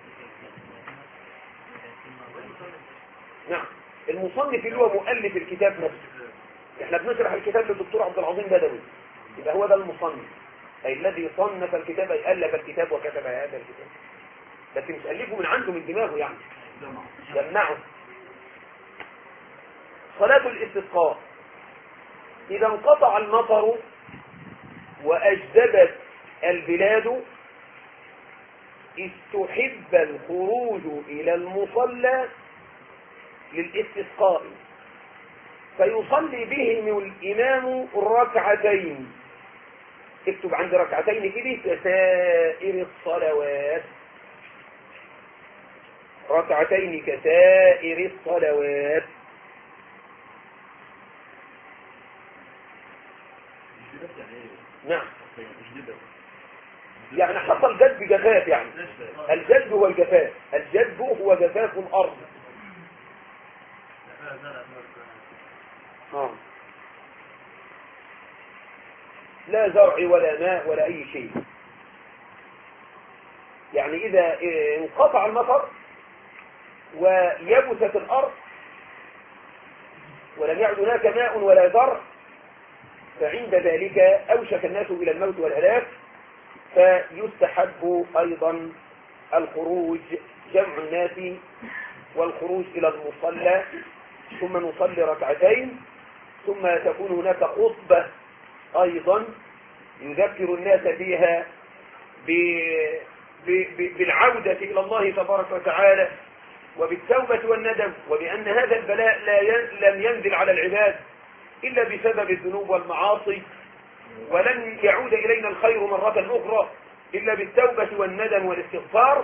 نعم، المصنف اللي هو مؤلف الكتاب نفسه. احنا بنشرح الكتاب للدكتور عبد العظيم بدوي، يبقى هو ده المصنف، اي الذي صنف الكتاب، اي الف الكتاب وكتب هذا الكتاب، بس مش الفه من عنده من دماغه، يعني جمعه. صلاة الاستسقاء، اذا انقطع المطر وأجدبت البلاد استحب الخروج إلى المصلى للاستسقاء فيصلي بهم الإمام ركعتين. اكتب عند ركعتين كده كسائر الصلوات، ركعتين كسائر الصلوات. نعم، يعني حصل جذب جفاف، يعني الجذب هو الجفاف، الجذب هو جفاف الأرض. لا زرع ولا ماء ولا أي شيء. يعني إذا انقطع المطر ويبست الأرض ولم يعد هناك ماء ولا زرع فعند ذلك أوشك الناس إلى الموت والهلاك، فيستحب أيضا الخروج، جمع الناس والخروج إلى المصلى، ثم نصلي ركعتين، ثم تكون هناك خطبة أيضا يذكر الناس فيها بالعودة إلى الله تبارك وتعالى وبالتوبة والندم، وبأن هذا البلاء لم ينزل على العباد إلا بسبب الذنوب والمعاصي، ولن يعود إلينا الخير مرة أخرى إلا بالتوبة والندم والاستغفار.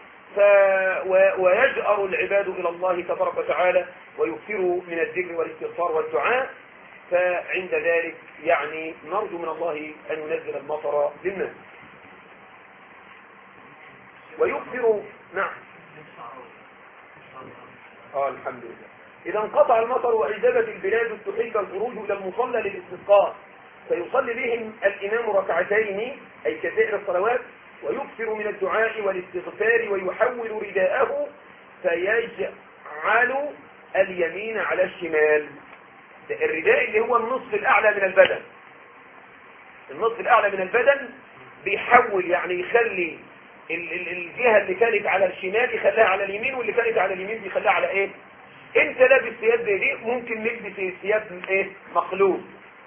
ويجأر العباد إلى الله تبارك وتعالى ويكثروا من الذكر والاستغفار والدعاء، فعند ذلك يعني نرجو من الله أن ينزل المطر للناس ويكثر. نعم، الحمد لله. إذا انقطع المطر وعزبت البلاد استحب الخروج إلى المصلى للاستسقاء فيصلي بهم الإمام ركعتين أي كسائر الصلوات، ويكثر من الدعاء والاستغفار ويحول رداءه فيجعل اليمين على الشمال. الرداء اللي هو النصف الأعلى من البدن، النصف الأعلى من البدن بيحول، يعني يخلي الجهة اللي كانت على الشمال يخليها على اليمين، واللي كانت على اليمين بيخليها على ايه. انت لابس ثياب زي دي، ممكن نلبس ثياب ايه مقلوب،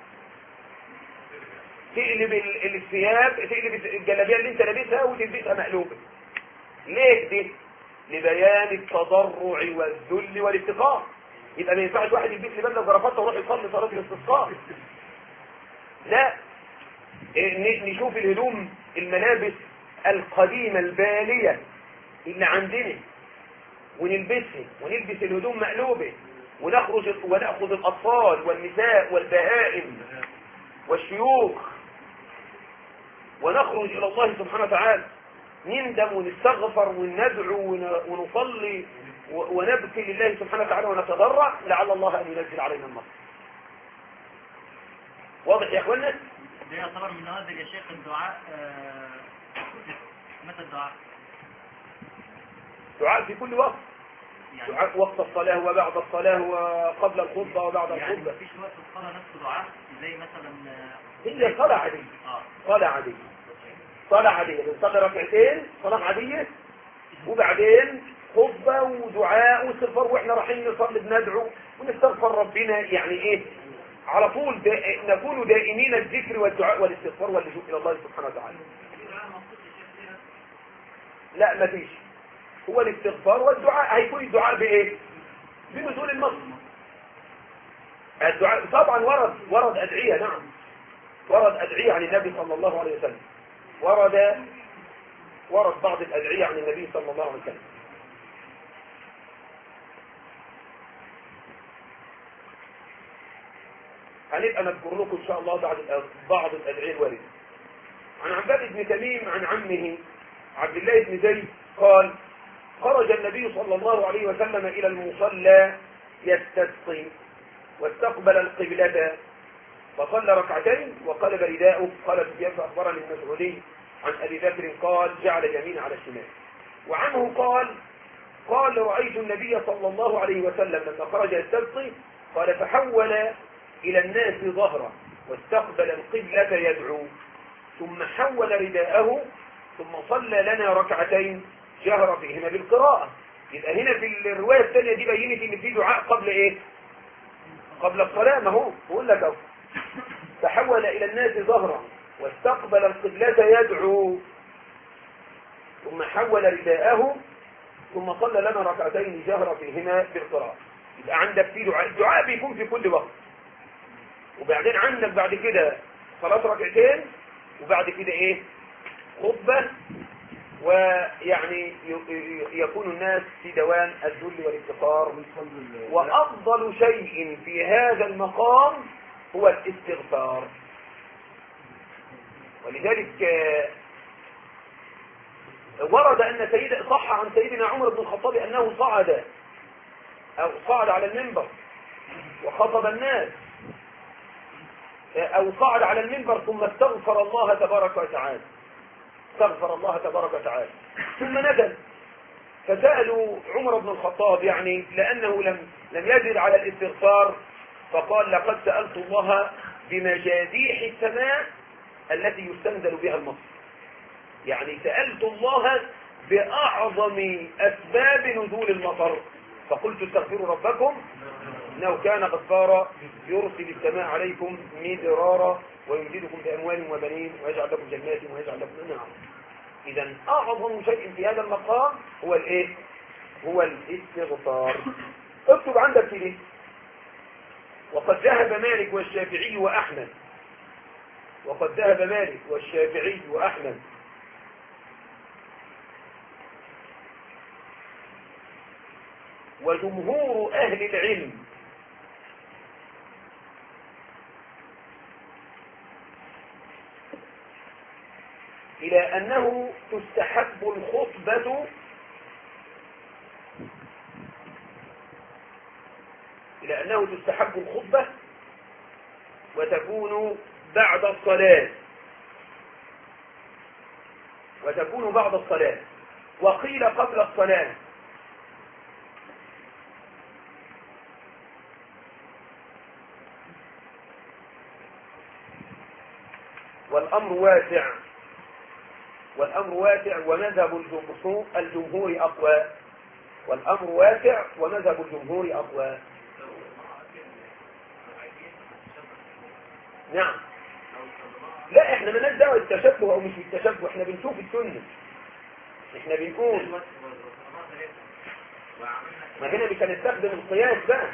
تقلب الثياب، تقلب الجلابيه اللي انت لابسها وتلبسها مقلوبه. ليه دي؟ لبيان التضرع والذل والافتقار. يبقى ما ينفعش واحد يلبس لي بدله وجرافته ويروح يصلي صلاه الاستسقاء. لا، نشوف الهدوم، الملابس القديمة البالية اللي عندنا ونلبسها، ونلبس الهدوم مقلوبة، ونأخذ الأطفال والنساء والبهائم والشيوخ ونخرج إلى الله سبحانه وتعالى، نندم ونستغفر وندعو ونصلي ونبكي لله سبحانه وتعالى ونتضرع لعل الله أن ينزل علينا المطر. واضح يا أخوانا؟ ده يعتبر من نماذج يا شيخ الدعاء. متى الدعاء؟ دعاء في كل وقت، يعني دعاء وقت الصلاة وبعد الصلاة وقبل الخطبة وبعد الخطبة. يعني مفيش وقت الصلاة نفسه دعاء زي مثلا هي صلاة عادية. صلاة عادية، صلاة عادية، بنصلي ركعتين صلاة عادية وبعدين خطبة ودعاء واستغفار، واحنا رايحين نصلي بندعو ونستغفر ربنا، يعني ايه على طول نكون دائمين الذكر والدعاء والاستغفار واللجوء الى الله سبحانه وتعالى. لا مفيش، هو الاستغفار والدعاء. هيكون الدعاء بايه؟ بنزول المطر. الدعاء طبعا ورد ادعية. نعم، ورد ادعية عن النبي صلى الله عليه وسلم، ورد بعض الادعية عن النبي صلى الله عليه وسلم. هنبقى نذكر لكم ان شاء الله بعض الادعية الواردة. عن عباد بن تميم عن عمه عبد الله بن زيد قال: خرج النبي صلى الله عليه وسلم إلى المصلى يستسقي واستقبل القبلة فصلى ركعتين وقلب رداءه. قال سفيان: فأخبرني المسعودي عن أبي بكر قال: جعل اليمين على الشمال. وعنه قال: رأيت النبي صلى الله عليه وسلم لما خرج يستسقي قال: فحول إلى الناس ظهره واستقبل القبلة يدعو، ثم حول رداءه ثم صلى لنا ركعتين جهر فيهما بالقراءة. يبقى هنا في الرواية الثانية دي بينت ان في دعاء قبل ايه؟ قبل الصلاة. ما هو بقول لك اهو: تحول الى الناس ظهرا واستقبل القبلة يدعو، ثم حول رداءه، ثم صلى لنا ركعتين جهر فيهما بالقراءة. يبقى عندك في دعاء، الدعاء بيكون في كل وقت. وبعدين عندك بعد كده صلاة ركعتين، وبعد كده ايه؟ خطبة، ويعني يكون الناس في دوام الذل والافتقار. وأفضل شيء في هذا المقام هو الاستغفار. ولذلك ورد أن صح عن سيدنا عمر بن الخطاب أنه صعد على المنبر وخطب الناس، أو صعد على المنبر ثم استغفر الله تبارك وتعالى، ثم نزل. فسألوا عمر بن الخطاب يعني لأنه لم يجد على الاستغفار، فقال لقد سألت الله بمجاديح السماء التي يستنزل بها المطر. يعني سألت الله بأعظم أسباب نزول المطر، فقلت استغفروا ربكم إنه كان غفارا يرسل السماء عليكم مدرارا ويمددكم بأموال وبنين ويجعل لكم جنات ويجعل لكم أنهارا. إذا أعظم شيء في هذا المقام هو الإيه؟ هو الاستغفار. اكتب عندك كده: وقد ذهب مالك والشافعي وأحمد، وجمهور أهل العلم إلى أنه تستحب الخطبة وتكون بعد الصلاة، وقيل قبل الصلاة. والأمر واسع ومذهب الجمهور أقوى. نعم. لا، احنا مالناش دعوه بالتشبه او مش بالتشبه، احنا بنشوف السنه، احنا بنقول ما هنا مش هنستخدم القياس بقى،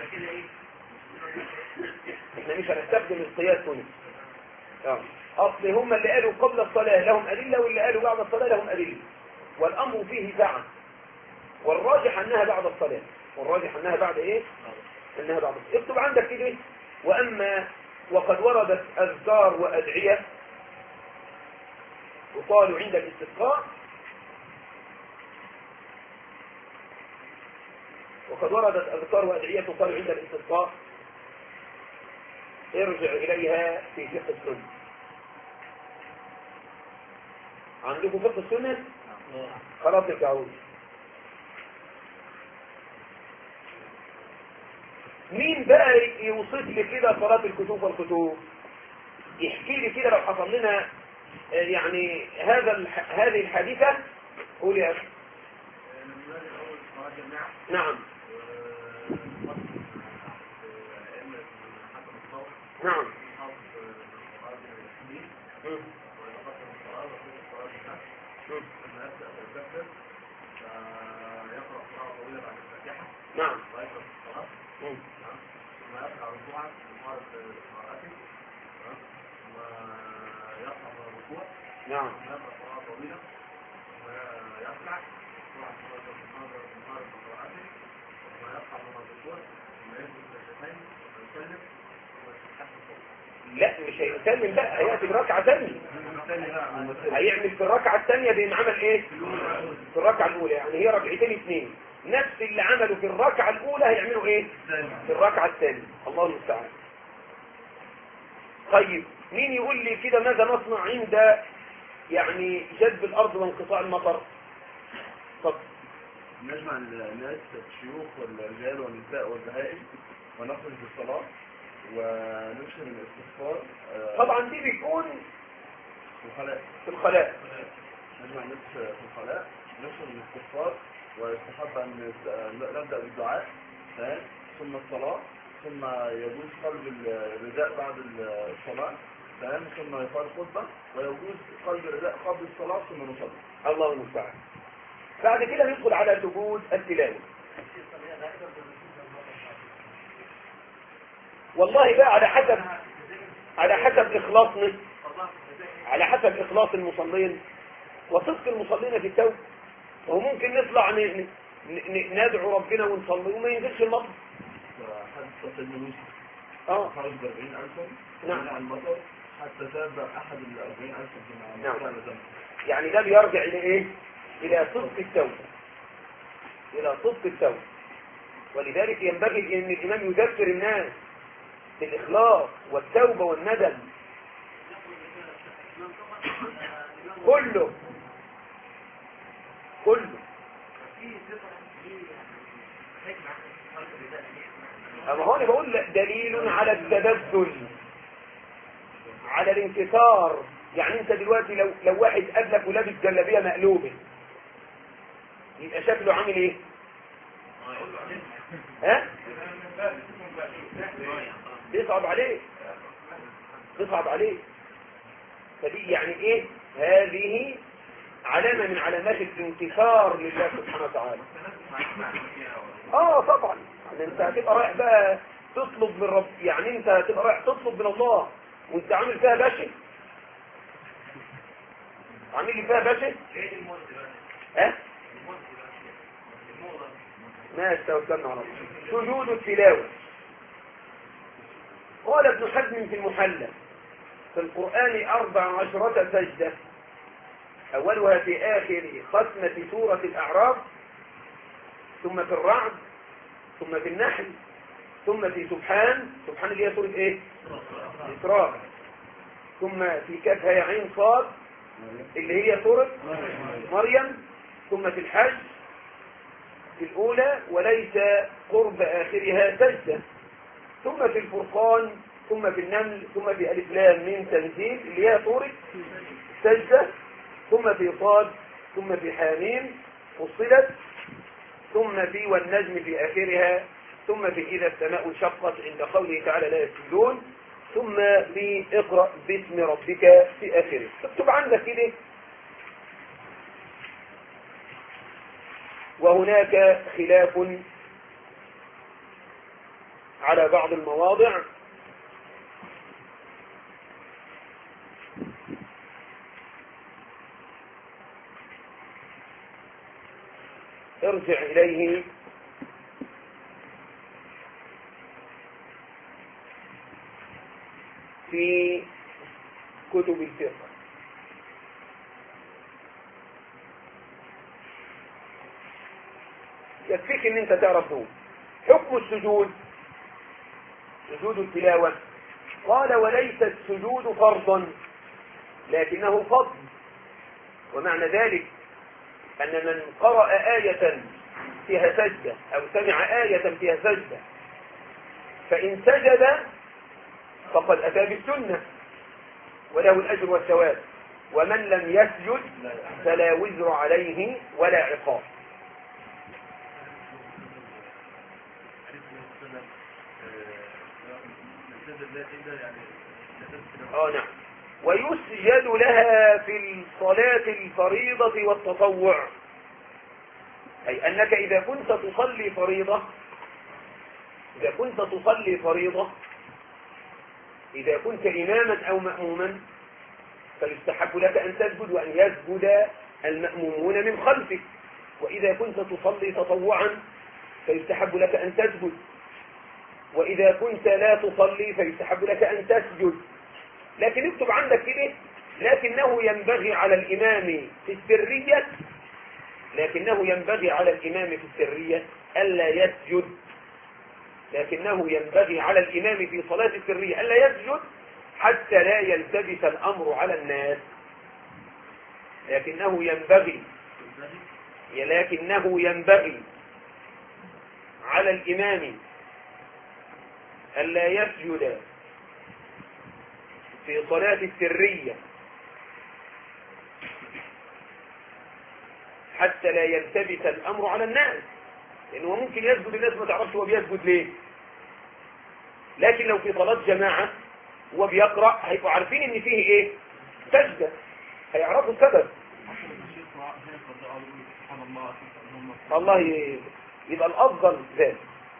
احنا مش هنستخدم القياس هنا. اصل هم اللي قالوا قبل الصلاه لهم ادله، واللي قالوا بعد الصلاه لهم ادله، والامر فيه سعه، والراجح انها بعد الصلاه، انها بعد ايه؟ اكتب عندك كده: وقد وردت أذكار وأدعية وقالوا عند الاستسقاء، ارجع إليها في فقه السنة. عندكم فقه السنة؟ خلاص ارجعوا. مين بقى يوصف لي كده صلاة الكسوف والخسوف؟ يحكي لي كده لو حصل لنا يعني هذه الحادثة. قول يا أخي. نعم. نعم. نعم. ثم يقع ركوعا لمعارض قراءته، ثم يقع من الركوع، نعم. ثم يقرأ قراءة طويلة، ثم يركع من معارض قراءته، ثم يقع من الركوع، ثم ينزل سجدتين، ثم يسلم، ثم يستحق الصوت. لا، مش هيسلم بقى، هيأتي بركعة ثانية. هيعمل في الركعة الثانية بين عمل ايه؟ في الركعة الأولى، يعني هي ركعتين اثنين، نفس اللي عملوا في الركعة الأولى هيعملوا ايه؟ في الركعة الثانية. الله المستعان. طيب، مين يقول لي كده ماذا نصنع عند يعني جذب الأرض وانقطاع المطر؟ اتفضل. نجمع الناس الشيوخ والرجال والنساء والبهائم ونخرج بالصلاة وننشر الاستغفار. طبعا دي بيكون في الخلاء. نجمع الناس في الخلاء ننشر الاستغفار، ويستحب أن نبدأ بالدعاء ثم الصلاة، ثم يجوز قلب الرداء بعد الصلاة، تمام ثم يقال خطبة، ويجوز قبل الصلاة ثم نصلي. الله المستعان. بعد كده ندخل على سجود التلاوة. والله بقى على حسب إخلاصنا، على حسب إخلاص المصلين وصدق المصلين في التوبة. وهو ممكن نطلع ندعو ربنا ونصلي وما ينزلش المطر. حدث سيدنا يوسف خرج ب40,000 نعم عن المطر حتى تاب أحد 40,000 نعم. يعني ده بيرجع إلى إيه؟ إلى صدق التوبة، إلى صدق التوبة. ولذلك ينبغي أن الإمام يذكر الناس بالإخلاص والتوبة والندم كله. أما هون بقول دليل على التبذل، على الانكسار. يعني انت دلوقتي لو واحد قبلك ولابس جلابيه مقلوبه يبقى شكله عامل ايه؟ ها؟ بيصعب عليه. فدي يعني ايه؟ هذه علامة من علامات الانكسار لله سبحانه وتعالى. طبعا يعني انت هتبقى رايح بقى تطلب من رب، يعني انت هتبقى رايح تطلب من الله وانت عامل فيها باشا، عامل فيها باشا. ما توكلنا على الله. سجود التلاوة. قال ابن حزم في المحلى: في القرآن 14 سجدة، أولها في آخر ختمة سورة الأعراف، ثم في الرعد، ثم في النحل، ثم في سبحان اللي هي سورة ايه؟ إسراء، ثم في كافها يا عين صاد اللي هي سورة مريم، ثم في الحج في الأولى وليس قرب آخرها سجدة، ثم في الفرقان، ثم في النمل، ثم في ألف لام ميم تنزيل اللي هي سورة سجدة، ثم في صاد، ثم في حاميم فصلت، ثم في والنجم في آخرها، ثم في إذا السماء انشقت عند قوله تعالى لا يسجدون، ثم في اقرأ باسم ربك في آخره. اكتب عندك كده. وهناك خلاف على بعض المواضع ارجع إليه في كتب الفقه. يكفيك ان انت تعرف دول. حكم السجود، سجود التلاوة، قال: وليس السجود فرضا لكنه فضل. ومعنى ذلك أن من قرأ آية فيها سجدة أو سمع آية فيها سجدة فإن سجد فقد أتى بالسنة وله الأجر والثواب، ومن لم يسجد فلا وزر عليه ولا عقاب. نعم. ويسجد لها في الصلاة الفريضة والتطوع، أي أنك إذا كنت تصلي فريضة، إذا كنت إماما أو مأموما فيستحب لك أن تسجد وأن يسجد المأمومون من خلفك. وإذا كنت تصلي تطوعا فيستحب لك أن تسجد، وإذا كنت لا تصلي فيستحب لك أن تسجد. لكن اكتب عندك كده: لكنه ينبغي على الإمام في السرية ألا يسجد. لكنه ينبغي على الإمام في صلاة السرية ألا يسجد حتى لا يلتبس الأمر على الناس. لكنه ينبغي على الإمام ألا يسجد في صلاة السرية حتى لا يلتبس الأمر على الناس، لأنه ممكن يسجد الناس ما تعرفش هو بيسجد ليه. لكن لو في صلاة جماعة وبيقرأ هيبقوا عارفين ان فيه ايه سجدة، هيعرفوا السبب. الله يبقى الافضل ذلك.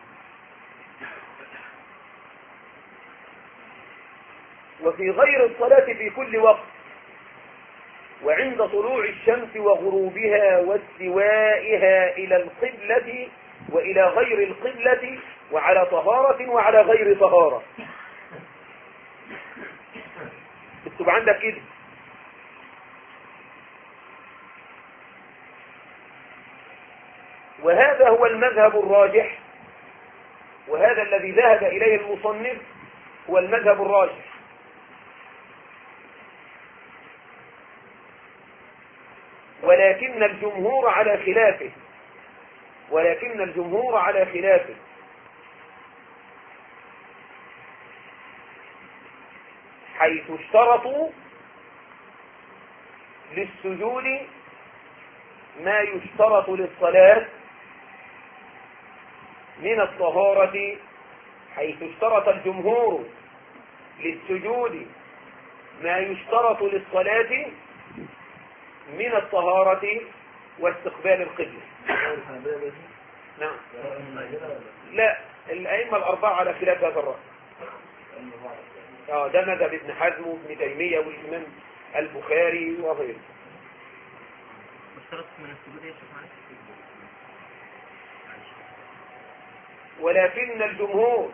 وفي غير الصلاة في كل وقت وعند طلوع الشمس وغروبها واستوائها إلى القبلة وإلى غير القبلة وعلى طهارة وعلى غير طهارة. اكتب عندك كده. وهذا هو المذهب الراجح، وهذا الذي ذهب إليه المصنف هو المذهب الراجح. ولكن الجمهور على خلافه، ولكن الجمهور على خلافه. حيث اشترطوا للسجود ما يشترط للصلاة من الطهارة، حيث اشترط الجمهور للسجود ما يشترط للصلاة من الطهارة واستقبال القبلة. نعم. لا، الأئمة الأربعة على خلاف هذا الرأي. ده مذهب ابن حزم وابن تيمية والإمام البخاري وغيره. ولكن الجمهور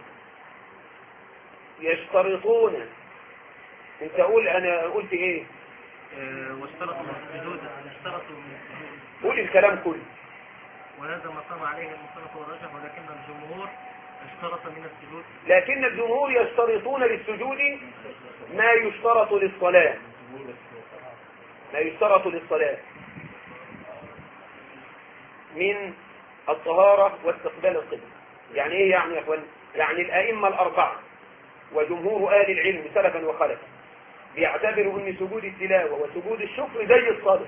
يشترطون. انت قول، انا قلت ايه؟ واشترطوا من السجود، اشترطوا من السجود. قول الكلام كله. وهذا ما قام عليه المصنف والرجح، ولكن الجمهور اشترط من السجود. لكن الجمهور يشترطون للسجود ما يشترط للصلاة، ما يشترط للصلاة من الطهارة واستقبال القبلة. يعني ايه يعني يا اخوان؟ يعني الائمة الاربعة وجمهور اهل العلم سلفا وخلفا بيعتبروا ان سجود التلاوة وسجود الشكر زي الصلاة.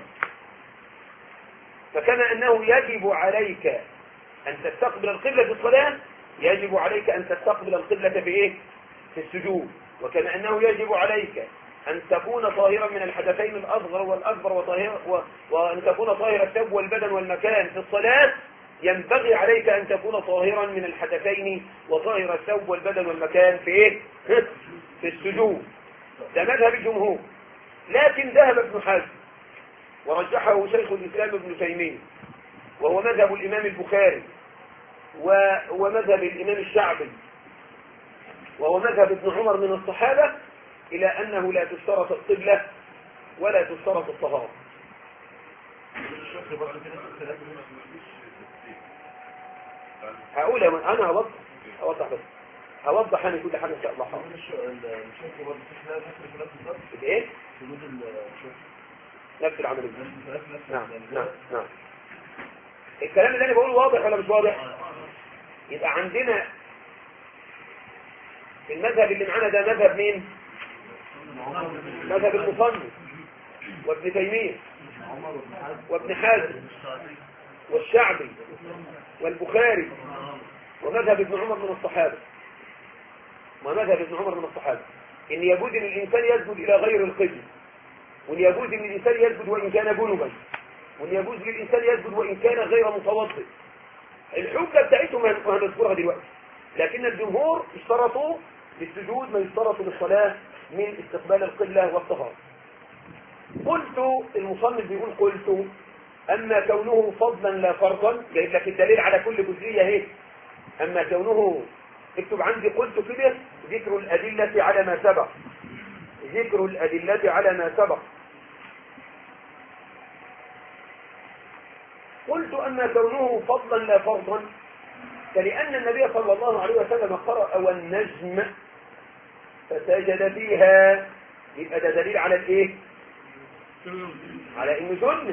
فكما انه يجب عليك ان تستقبل القبلة في الصلاة، يجب عليك ان تستقبل القبلة في ايه؟ في السجود. وكما انه يجب عليك ان تكون طاهرا من الحدثين الاصغر والاكبر وان تكون طاهر الثوب والبدن والمكان في الصلاة، ينبغي عليك ان تكون طاهرا من الحدثين وطاهر الثوب والبدن والمكان في ايه؟ في السجود. ده مذهب الجمهور. لكن ذهب ابن حزم ورجحه شيخ الإسلام ابن تيمية، وهو مذهب الإمام البخاري ومذهب الإمام الشعبي وهو مذهب ابن عمر من الصحابة، إلى أنه لا تشترط القبلة ولا تشترط الطهارة. هقول أنا هوضح بس هوضح أنا كل حاجة إن شاء الله. حاضر. إيه؟ نفس العملية. نعم. الكلام اللي أنا بقوله واضح ولا مش واضح؟ يبقى عندنا المذهب اللي معانا ده مذهب مين؟ مذهب المصنف وابن تيمية وابن حزم والشعبي والبخاري ومذهب ابن عمر من الصحابة. ومذهب ابن عمر من الصحابة إن يجوز أن الإنسان يسجد إلى غير القبلة، وإن يجوز أن الإنسان يسجد وإن كان جنبا، وإن يجوز للإنسان يسجد وإن كان غير متوضئ. الحجة بتاعتهم هنذكرها دلوقتي. لكن الجمهور اشترطوا للسجود ما يشترط للصلاة من استقبال القبلة والطهارة. قلت المصنف بيقول قلت أما كونه فضلا لا فرضا، جايب لك الدليل على كل جزئية اهي. أما كونه، اكتب عندي قلت كده ذكر الأدلة على ما سبق، ذكر الأدلة على ما سبق. قلت أما كونه فضلا لا فرضا فلأن النبي صلى الله عليه وسلم قرأ والنجم فسجد فيها، يبقى ده دليل على الايه؟ على انه سنة.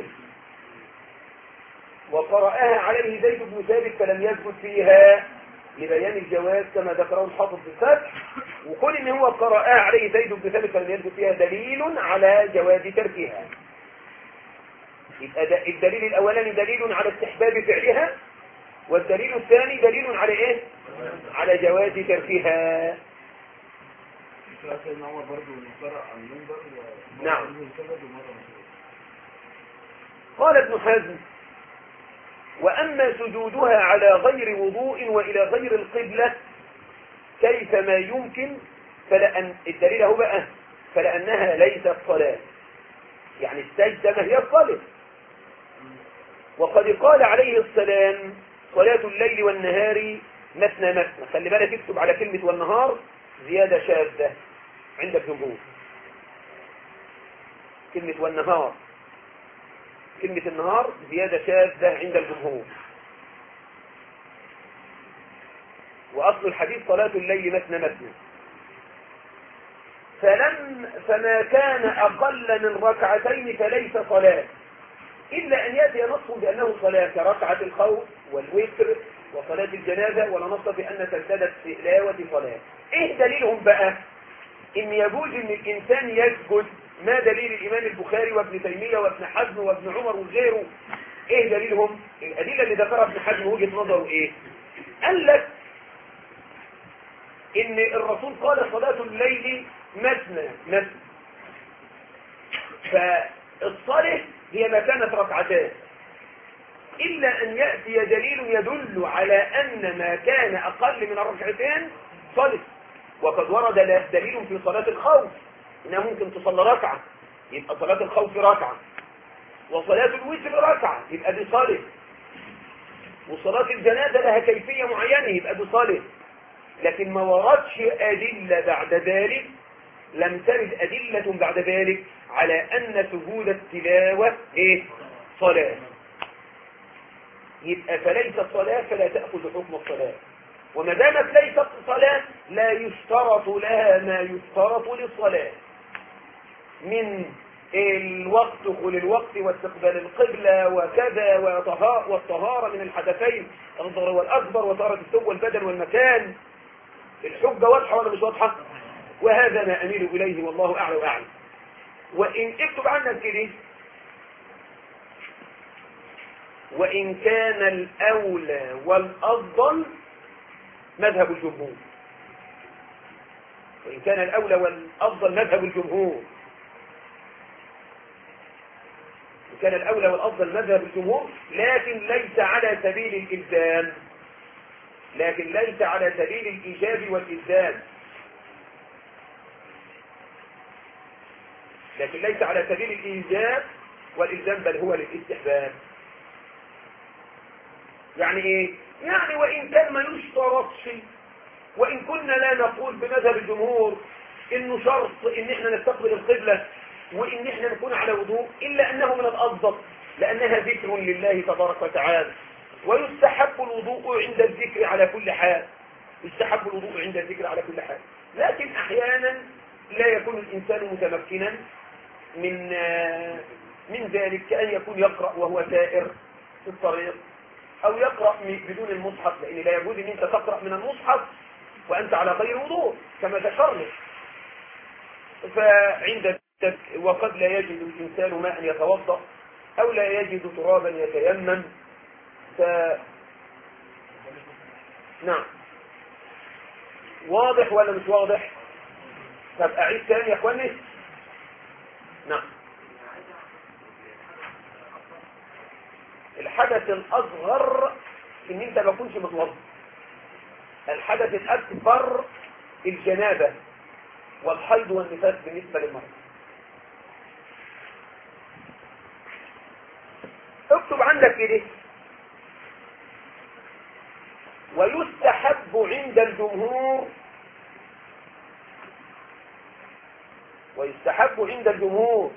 وقرأها عليه زيد بن ثابت فلم يسجد فيها لبيان الجواز كما ذكره الحافظ في الفتح. وكل ان هو قرأها عليه زيد بن ثابت فلم يسجد فيها دليل على جواز تركها. يبقى الدليل الاولاني دليل على استحباب فعلها، والدليل الثاني دليل على ايه؟ على جواز تركها. كده سيدنا عمر برضه قرأ على المنبر نعم. سجد ومرة مش قال ابن حزم: وأما سجودها على غير وضوء وإلى غير القبلة كيفما يمكن الدليل هو بقى فلأنها ليست صلاة، يعني السجدة ما هي الصلاة. وقد قال عليه السلام: صلاة الليل والنهار مثنى مثنى. خلي بالك اكتب على كلمة والنهار زيادة شاذة عند الجمهور. كلمة والنهار، كلمة النهار زيادة شاذة عند الجمهور. وأصل الحديث صلاة الليل مثنى مثنى. فما كان أقل من ركعتين فليس صلاة، إلا أن يأتي نص بأنه صلاة كركعة الخوف والوتر وصلاة الجنازة، ولا نص بأن سجدة تلاوة صلاة. إيه دليلهم بقى؟ إن يجوز إن الإنسان يسجد. ما دليل الإمام البخاري وابن تيمية وابن حزم وابن عمر وغيره؟ إيه دليلهم؟ الأدلة اللي ذكرها ابن حزم وجهة نظره إيه؟ قال لك إن الرسول قال صلاة الليل مثنى مثنى، فالصلاة هي ما كانت ركعتان، إلا أن يأتي دليل يدل على أن ما كان أقل من الركعتين صلاة. وقد ورد دليل في صلاة الخوف إنها ممكن تصلى ركعة، يبقى صلاة الخوف ركعة، وصلاة الوتر ركعة يبقى دي صلاة، وصلاة الجنازة لها كيفية معينة يبقى دي صلاة. لكن ما وردش أدلة بعد ذلك، لم ترد أدلة بعد ذلك على أن سجود التلاوة إيه؟ صلاة. يبقى فليست صلاة فلا تأخذ حكم الصلاة، وما دامت ليست صلاة لا يشترط لها ما يشترط للصلاة من الوقت، دخول الوقت واستقبال القبلة وكذا، والطهارة من الحدثين الأصغر والأكبر، وطهارة الثوب والبدن والمكان. الحجة واضحة ولا مش واضحة؟ وهذا ما أميل إليه والله أعلى وأعلم. وإن اكتب عنك كده: وإن كان الأولى والأفضل مذهب الجمهور. وإن كان الأولى والأفضل مذهب الجمهور، إن كان الأولى والأفضل مذهب الجمهور، لكن ليس على سبيل الإلزام، لكن ليس على سبيل الإيجاب والإلزام، لكن ليس على سبيل الإيجاب والإلزام، بل هو للاستحباب. يعني إيه؟ يعني وإن كان ما يشترطش، وإن كنا لا نقول بمذهب الجمهور إنه شرط إن إحنا نستقبل القبلة وإن إحنا نكون على وضوء، إلا أنه من الأفضل لأنها ذكر لله تبارك وتعالى، ويستحب الوضوء عند الذكر على كل حال، يستحب الوضوء عند الذكر على كل حال. لكن أحيانا لا يكون الإنسان متمكنا من ذلك، كأن يكون يقرأ وهو سائر في الطريق، أو يقرأ بدون المصحف، لأن لا يجوز أن أنت تقرأ من المصحف وأنت على غير وضوء كما ذكرنا. فعند وقد لا يجد الإنسان ماء يتوضأ، أو لا يجد ترابا يتيمم. نعم، واضح ولا مش واضح؟ طب أعيد ثاني يا أخواني. نعم، الحدث الأصغر إن أنت ما تكونش متوضأ. الحدث الأكبر الجنابة والحيض والنفاس بالنسبة للمرأة. اكتب عندك كده: ويستحب عند الجمهور، ويستحب عند الجمهور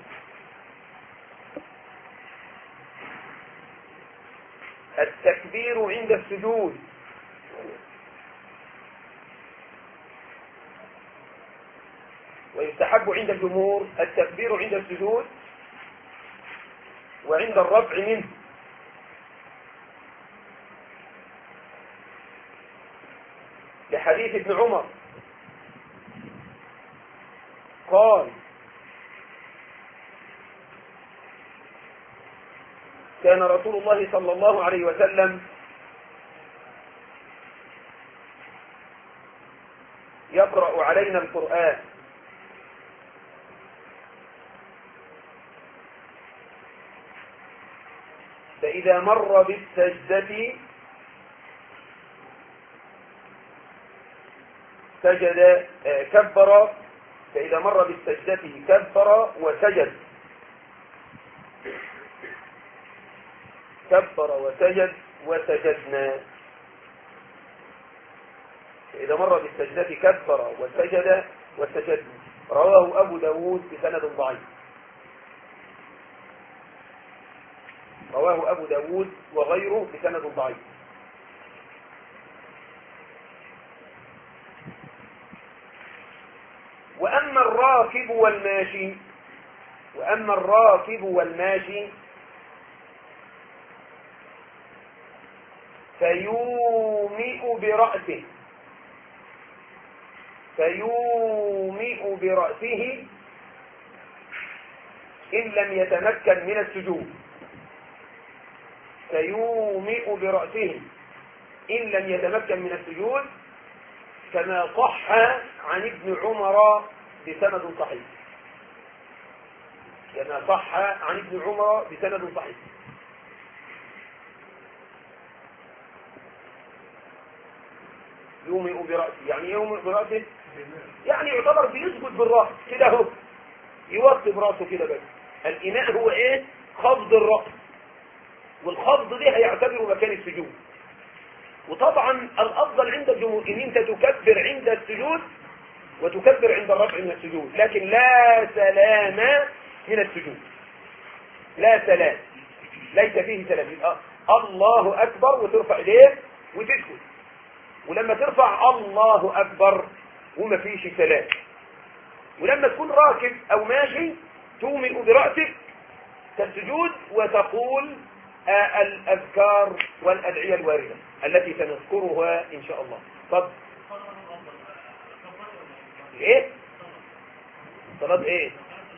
التكبير عند السجود، ويستحب عند الجمهور التكبير عند السجود وعند الرفع منه، لحديث ابن عمر قال: كان رسول الله صلى الله عليه وسلم يقرأ علينا القرآن فإذا مر بالسجدة سجد كبر، فإذا مر بالسجدة كبر وسجد، كبر وسجد وسجدنا. فإذا مر بالسجدة كبر وسجد وسجدنا. رواه أبو داود بسند ضعيف، رواه أبو داود وغيره بسند ضعيف. وأما الراكب والماشي، وأما الراكب والماشي فيومئ برأسه، فيومئ برأسه إن لم يتمكن من السجود، فيومئ برأسه إن لم يتمكن من السجود، كما صح عن ابن عمر بسند صحيح، كما صح عن ابن عمر بسند صحيح. يومئ برأسه يعني يومئ برأسه يعني يعتبر بيسجد بالرأس كده، اهو يوطي برأسه كده. بس الإناء هو ايه؟ خفض الرأس، والخفض ده هيعتبره مكان السجود. وطبعا الأفضل عند الجمهور ان انت تكبر عند السجود وتكبر عند الرفع من السجود، لكن لا سلام من السجود، لا سلام، ليس فيه سلام. الله أكبر وترفع ايديك وتسجد، ولما ترفع الله أكبر وما فيش سلام. ولما تكون راكب أو ماشي تومئ برأسك كالسجود وتقول الأذكار والأدعية الواردة التي سنذكرها إن شاء الله. طب إيه؟ صلاة إيه؟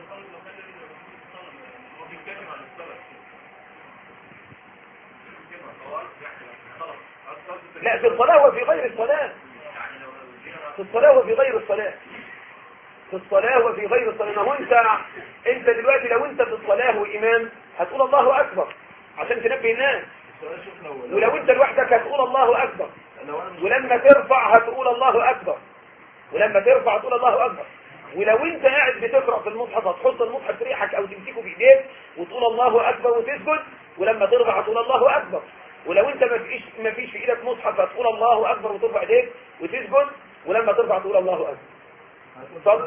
لا، في الصلاة وفي غير الصلاة، في الصلاة وفي غير الصلاة، في الصلاة وفي غير الصلاة. ما هو انت دلوقتي لو انت في الصلاة وإمام هتقول الله أكبر عشان تنبه الناس، ولو انت لوحدك هتقول الله أكبر، ولما ترفع هتقول الله أكبر، ولما ترفع هتقول الله أكبر. ولو انت قاعد بتقرأ في المصحف هتحط المصحف في ريحك او تمسكه بايديك وتقول الله أكبر وتسجد، ولما ترفع هتقول الله أكبر. ولو انت ما فيش في ايدك مصحف هتقول الله أكبر وترفع ايديك وتسجد، ولما ترفع تقول الله أكبر. طب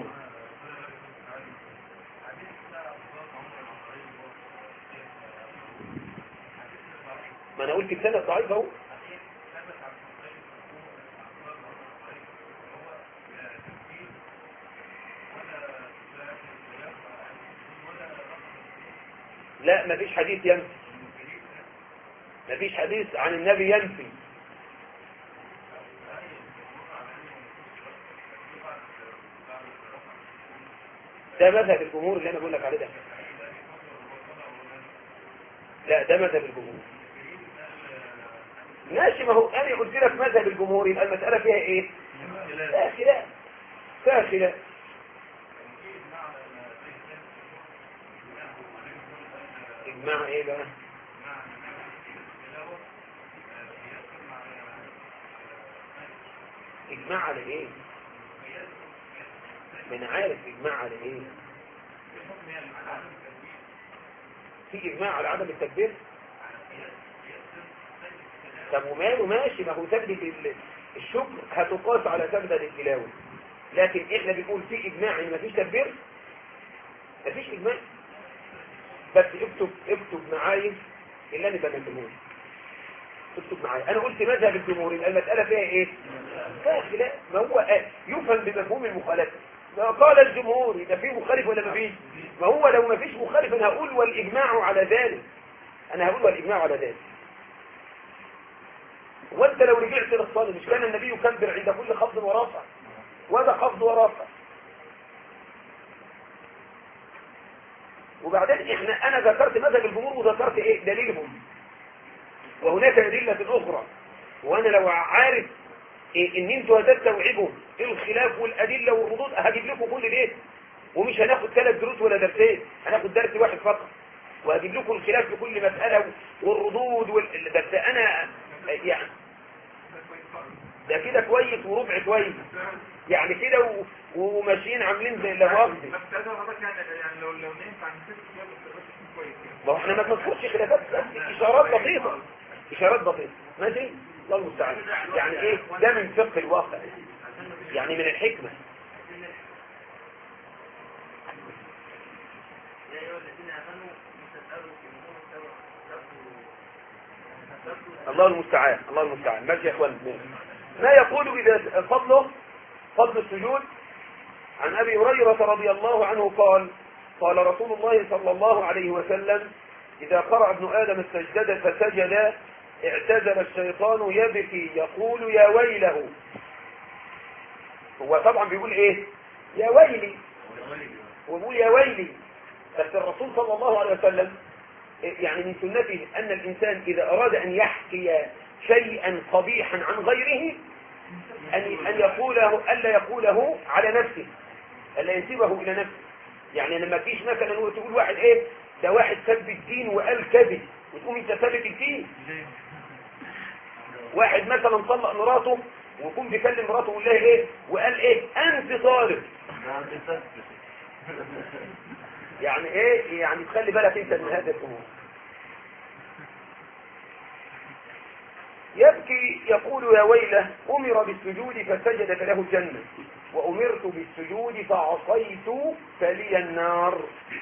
ما انا قلت السنة ضعيف اهو. لا، ما فيش حديث ينفي، ما فيش حديث عن النبي ينفي. ده مذهب الجمهور اللي انا بقول لك عليه ده. لا، ده مذهب الجمهور. ماشي، ما هو انا قلت لك مذهب الجمهور، يبقى المسألة فيها ايه؟ لا خلاف، فيها خلاف. اجماع ايه بقى؟ اجماع على ايه؟ من عارف اجماع على ايه؟ في اجماع على عدم التكبير. طب وماله؟ ماشي، ما هو سجدة الشكر هتقاس على سجدة التلاوة، لكن احنا بنقول في اجماع ان مفيش تكبير، مفيش اجماع. بس اكتب معايا اللي انا بنتمه، اكتب معايا. انا قلت مذهب الجمهور المسألة فيها ايه؟ فيها خلاف. ما هو يفهم بمفهوم المخالفة. ما قال الجمهور يبقى فيه مخالف ولا ما فيش؟ ما هو لو ما فيش مخالف انا هقول والاجماع على ذلك، انا هقول والاجماع على ذلك. وانت لو رجعت للصلاة مش كان النبي يكبر عند كل خفض ورفع؟ وهذا خفض ورفع. وبعدين انا ذكرت مذهب الجمهور وذكرت ايه دليلهم، وهناك أدلة أخرى. وانا لو عارف ان انتوا هتستوعبوا الخلاف والادله والردود هجيب لكم كل ده، ومش هناخد 3 دروس ولا درسين، هناخد درس واحد فقط. وهجيب لكم الخلاف في كل مسألة والردود بس أنا يعني ده كده كويس وربع كويس يعني كده وماشيين عاملين زي اللواقدي. يعني لو ننفع نسيب كويس ما احنا ما بنذكرش خلافات، اشارات بسيطه، اشارات بسيطه ماشي. الله المستعان. يعني ايه ده من فقه الواقع، يعني من الحكمه. الله المستعان. الله المستعان. ماشي يا اخوان. ما يقول اذا فضل السجود. عن ابي هريره رضي الله عنه قال قال رسول الله صلى الله عليه وسلم اذا قرأ ابن ادم السجدة فسجد اعتزل الشيطان يبكي يقول يا ويله. هو طبعا بيقول ايه يا ويلي، ويقول يا ويلي. بس الرسول صلى الله عليه وسلم يعني من سنته ان الانسان اذا اراد ان يحكي شيئا قبيحا عن غيره ان يقوله، الا يقوله على نفسه، الا ينسبه الى نفسه. يعني لما تجيش مثلا تقول واحد ايه ده واحد سب الدين وقال كذب وتقوم انت ثابت الدين. واحد مثلا طلق مراته ويكون بيكلم مراته ويقول لها ايه وقال ايه انت طالب. يعني ايه يعني تخلي بالك انت من هذا الامور. يبكي يقول يا ويله امر بالسجود فسجد فله الجنه وامرت بالسجود فعصيت فلي النار.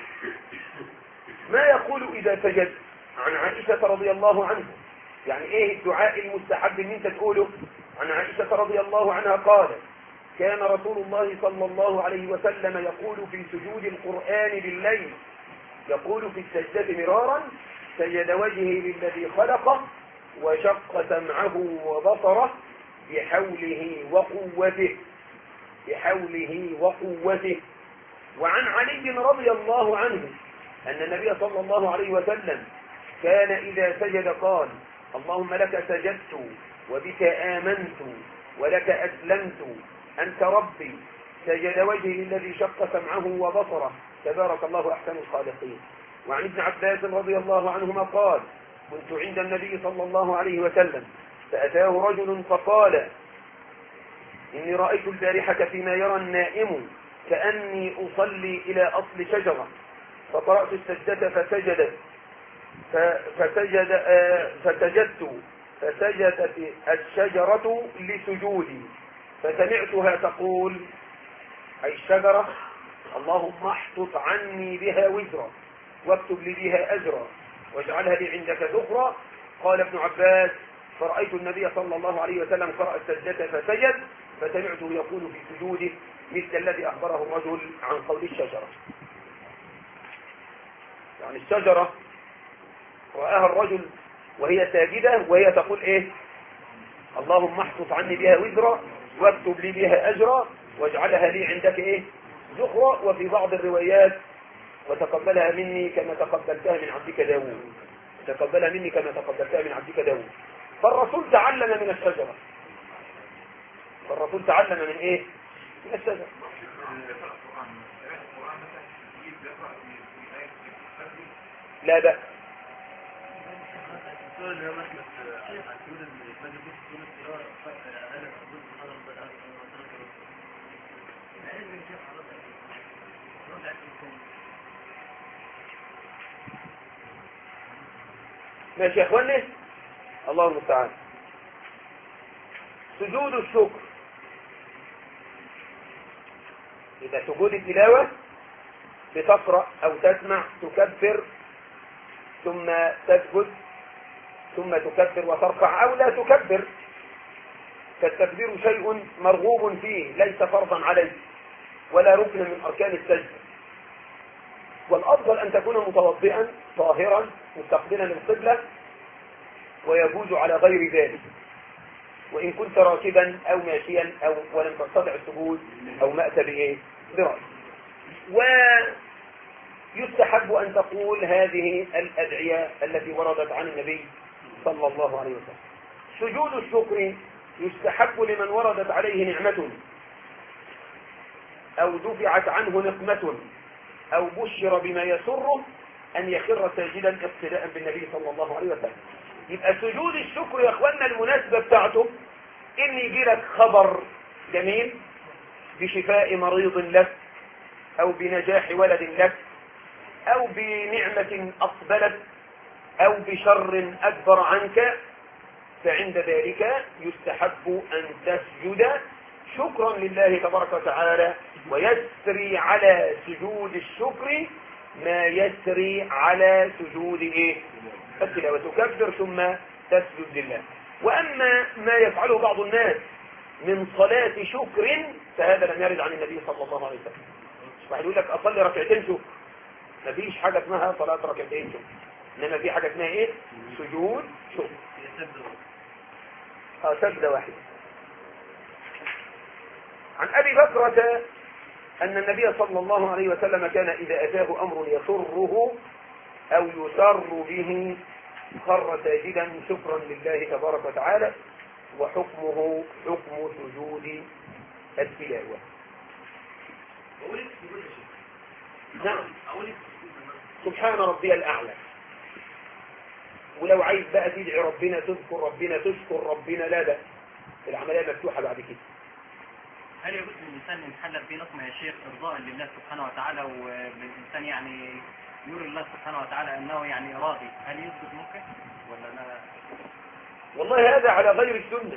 ما يقول اذا سجد. عن عائشه رضي الله عنها. يعني ايه الدعاء المستحب ان انت تقوله. عن عائشه رضي الله عنها قالت كان رسول الله صلى الله عليه وسلم يقول في سجود القرآن بالليل يقول في السجدة مرارا سجد وجهه للذي خلقه وشق سمعه وبصره بحوله وقوته بحوله وقوته. وعن علي رضي الله عنه أن النبي صلى الله عليه وسلم كان إذا سجد قال اللهم لك سجدت وبك آمنت ولك أسلمت أنت ربي سجد وجهي الذي شق سمعه وبصره تبارك الله أحسن الخالقين. وعن ابن عباس رضي الله عنهما قال كنت عند النبي صلى الله عليه وسلم فأتاه رجل فقال إني رأيت البارحة فيما يرى النائم كأني أصلي إلى أصل شجرة فقرأت السجدة فسجدت الشجرة لسجودي فسمعتها تقول أي الشجرة اللهم احطط عني بها وزرا واكتب لي بها أجرا واجعلها لي عندك ذخرا. قال ابن عباس فرأيت النبي صلى الله عليه وسلم قرأ السجدة فسجد فسمعته يقول في سجوده مثل الذي أخبره الرجل عن قول الشجرة. يعني الشجرة رآها الرجل وهي ساجدة وهي تقول ايه اللهم احطط عني بها وزرا واكتب لي بها أجرا واجعلها لي عندك ايه ذخرا. وفي بعض الروايات وتقبلها مني كما تقبلتها من عبدك داوود تقبلها مني كما تقبلتها من عبدك داوود. فالرسول تعلم من الشجرة. فالرسول تعلم من ايه من الشجرة. لا بأس. ماشي يا اخواني. الله المستعان. سجود الشكر. إذا سجود التلاوة بتقرأ أو تسمع تكبر ثم تسجد ثم تكبر وترفع أو لا تكبر. فالتكبير شيء مرغوب فيه ليس فرضا عليه ولا ركن من أركان السجد. والأفضل أن تكون متوضئا طاهرا مستقبلا للقبلة ويجوز على غير ذلك. وإن كنت راكبا أو ماشيا أو ولم تستطع السجود أو مأت بإيه برأس. ويستحب أن تقول هذه الأدعية التي وردت عن النبي صلى الله عليه وسلم. سجود الشكر يستحب لمن وردت عليه نعمة أو دفعت عنه نقمة أو بشر بما يسره أن يخر ساجدا اقتداء بالنبي صلى الله عليه وسلم. يبقى سجود الشكر يا اخوانا المناسبة بتاعته ان يجي لك خبر جميل بشفاء مريض لك او بنجاح ولد لك او بنعمة اقبلت او بشر اكبر عنك، فعند ذلك يستحب ان تسجد شكرا لله تبارك وتعالى، ويسري على سجود الشكر ما يسري على سجود التلاوة، وتكبر ثم تسجد لله. وأما ما يفعله بعض الناس من صلاة شكر فهذا لم يرد عن النبي صلى الله عليه وسلم. واحد يقول لك أصلي ركعتين شكر، ما فيش حاجة اسمها صلاة ركعتين شكر، إنما في حاجة اسمها إيه؟ سجود شكر، سجدة واحدة. عن أبي بكرة أن النبي صلى الله عليه وسلم كان إذا أتاه أمر يسره أو يسر به خر ساجدا شكرا لله تبارك وتعالى، وحكمه حكم سجود التلاوة. نعم، سبحان ربي الأعلى. ولو عايز بقى تدعي ربنا، تذكر ربنا، تشكر ربنا، لا ده العملية مفتوحة بعد كده. هل يجوز للإنسان يتحلف بنظم يا شيخ إرضاء لله سبحانه وتعالى، والإنسان يعني يرى الله سبحانه وتعالى أنه يعني راضي، هل يثبت ممكن ولا لا؟ والله هذا على غير السنة،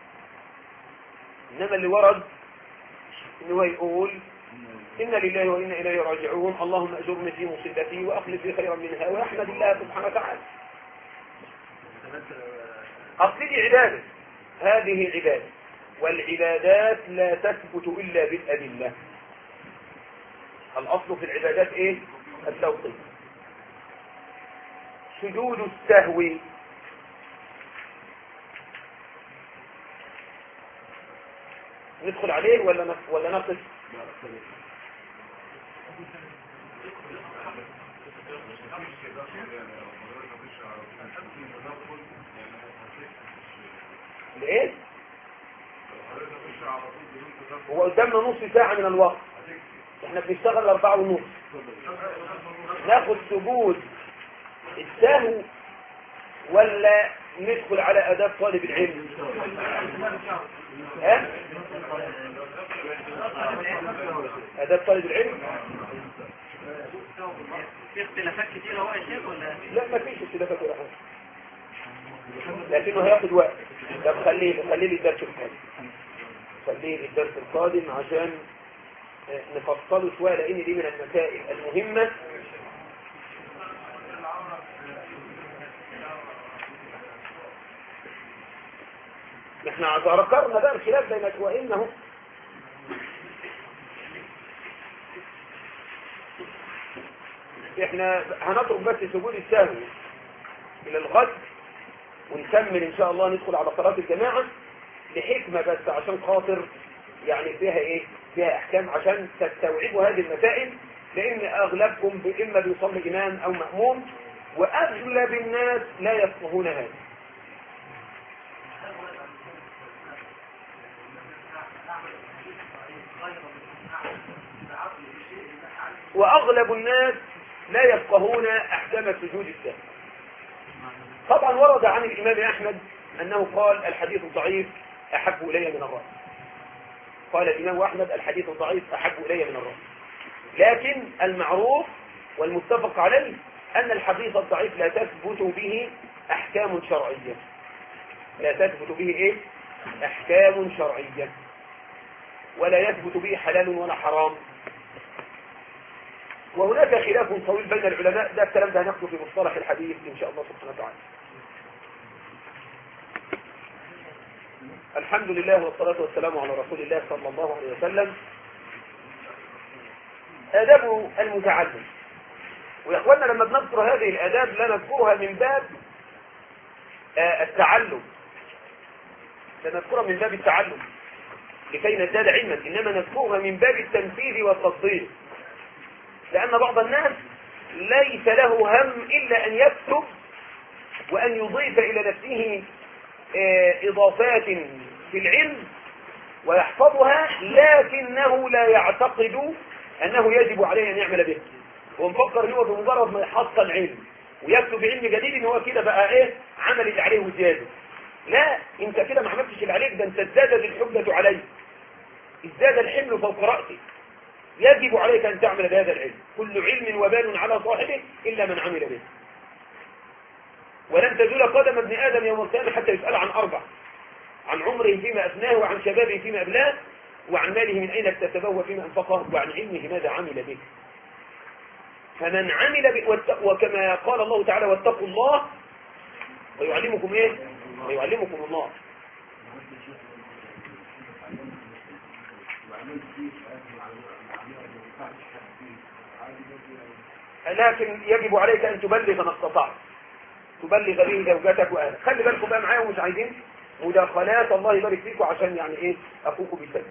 إنما اللي ورد إنه يقول إن لله وإنا إليه راجعون، اللهم أجرني في مصيبتي وأخلف لي خيرا منها، ويحمد الله سبحانه وتعالى. أصل دي عبادة، هذه عبادة، والعبادات لا تثبت إلا بالأدلة. الأصل في العبادات إيه؟ التوقيت. سجود السهو ندخل عليه ولا نقص؟ لإيه؟ هو قدامنا نص ساعة من الوقت، احنا بنشتغل 4:30. ناخد سجود السهو ولا ندخل على آداب طالب العلم؟ ها؟ آداب طالب العلم؟ في اختلافات كتيرة هو يا شيخ ولا؟ لا ما فيش اختلافات ولا حاجة، لكنه هياخد وقت. طب خليه لي الدرس القادم، خليه الدرس القادم عشان نفصله شوية، لأن دي من المسائل المهمة. احنا ذكرنا بقى الخلاف بين وإنه احنا هنترك بس سجود السهو إلى الغد، ونكمل إن شاء الله ندخل على صلاة الجماعة لحكمة بس عشان خاطر يعني فيها إيه؟ فيها أحكام عشان تستوعبوا هذه المسائل، لأن أغلبكم إما بيصلي إمام أو مأموم، وأغلب الناس لا يفقهون هذا. وأغلب الناس لا يفقهون أحكام سجود السهو. طبعا ورد عن الإمام أحمد أنه قال الحديث الضعيف أحب إلي من الرأي. قال الإمام أحمد الحديث الضعيف أحب إلي من الرأي، لكن المعروف والمتفق عليه أن الحديث الضعيف لا تثبت به أحكام شرعية. لا تثبت به إيه؟ أحكام شرعية، ولا يثبت به حلال ولا حرام. وهناك خلاف طويل بين العلماء، ده الكلام ده هناخده في مصطلح الحديث إن شاء الله سبحانه وتعالى. الحمد لله والصلاة والسلام على رسول الله صلى الله عليه وسلم. آداب المتعلم. ويا اخوانا لما بنذكر هذه الآداب لا نذكرها من باب التعلم، لا نذكرها من باب التعلم لكي نزداد علما، إنما نذكرها من باب التنفيذ والتطبيق. لأن بعض الناس ليس له هم إلا أن يكتب وأن يضيف إلى نفسه إضافات في العلم ويحفظها، لكنه لا يعتقد أنه يجب عليه أن يعمل به. ومفكر ان هو بمجرد ما يحصل علم ويكتب علم جديد ان هو كده بقى ايه عمل اللي عليه وزياده. لا، انت كده ما عملتش اللي عليك، ده انت ازدادت الحجة عليك، ازداد الحمل فوق رأسك. يجب عليك ان تعمل بهذا العلم. كل علم وبال على صاحبه الا من عمل به. ولن تزول قدم ابن ادم يوم القيامة حتى يسأل عن 4: عن عمره فيما افناه، وعن شبابه فيما ابلاه، وعن ماله من اين اكتسبه وفيما انفقه، وعن علمه ماذا عمل به. فمن عمل به، وكما قال الله تعالى: واتقوا الله ويعلمكم ايه؟ ويعلمكم الله. لكن يجب عليك ان تبلغ ما استطعت، تبلغ به زوجتك واهلك. خلي بالكم بقى معايا، ومش عايزين مداخلات، الله يبارك فيكم، عشان يعني ايه اخوكم بيسلم.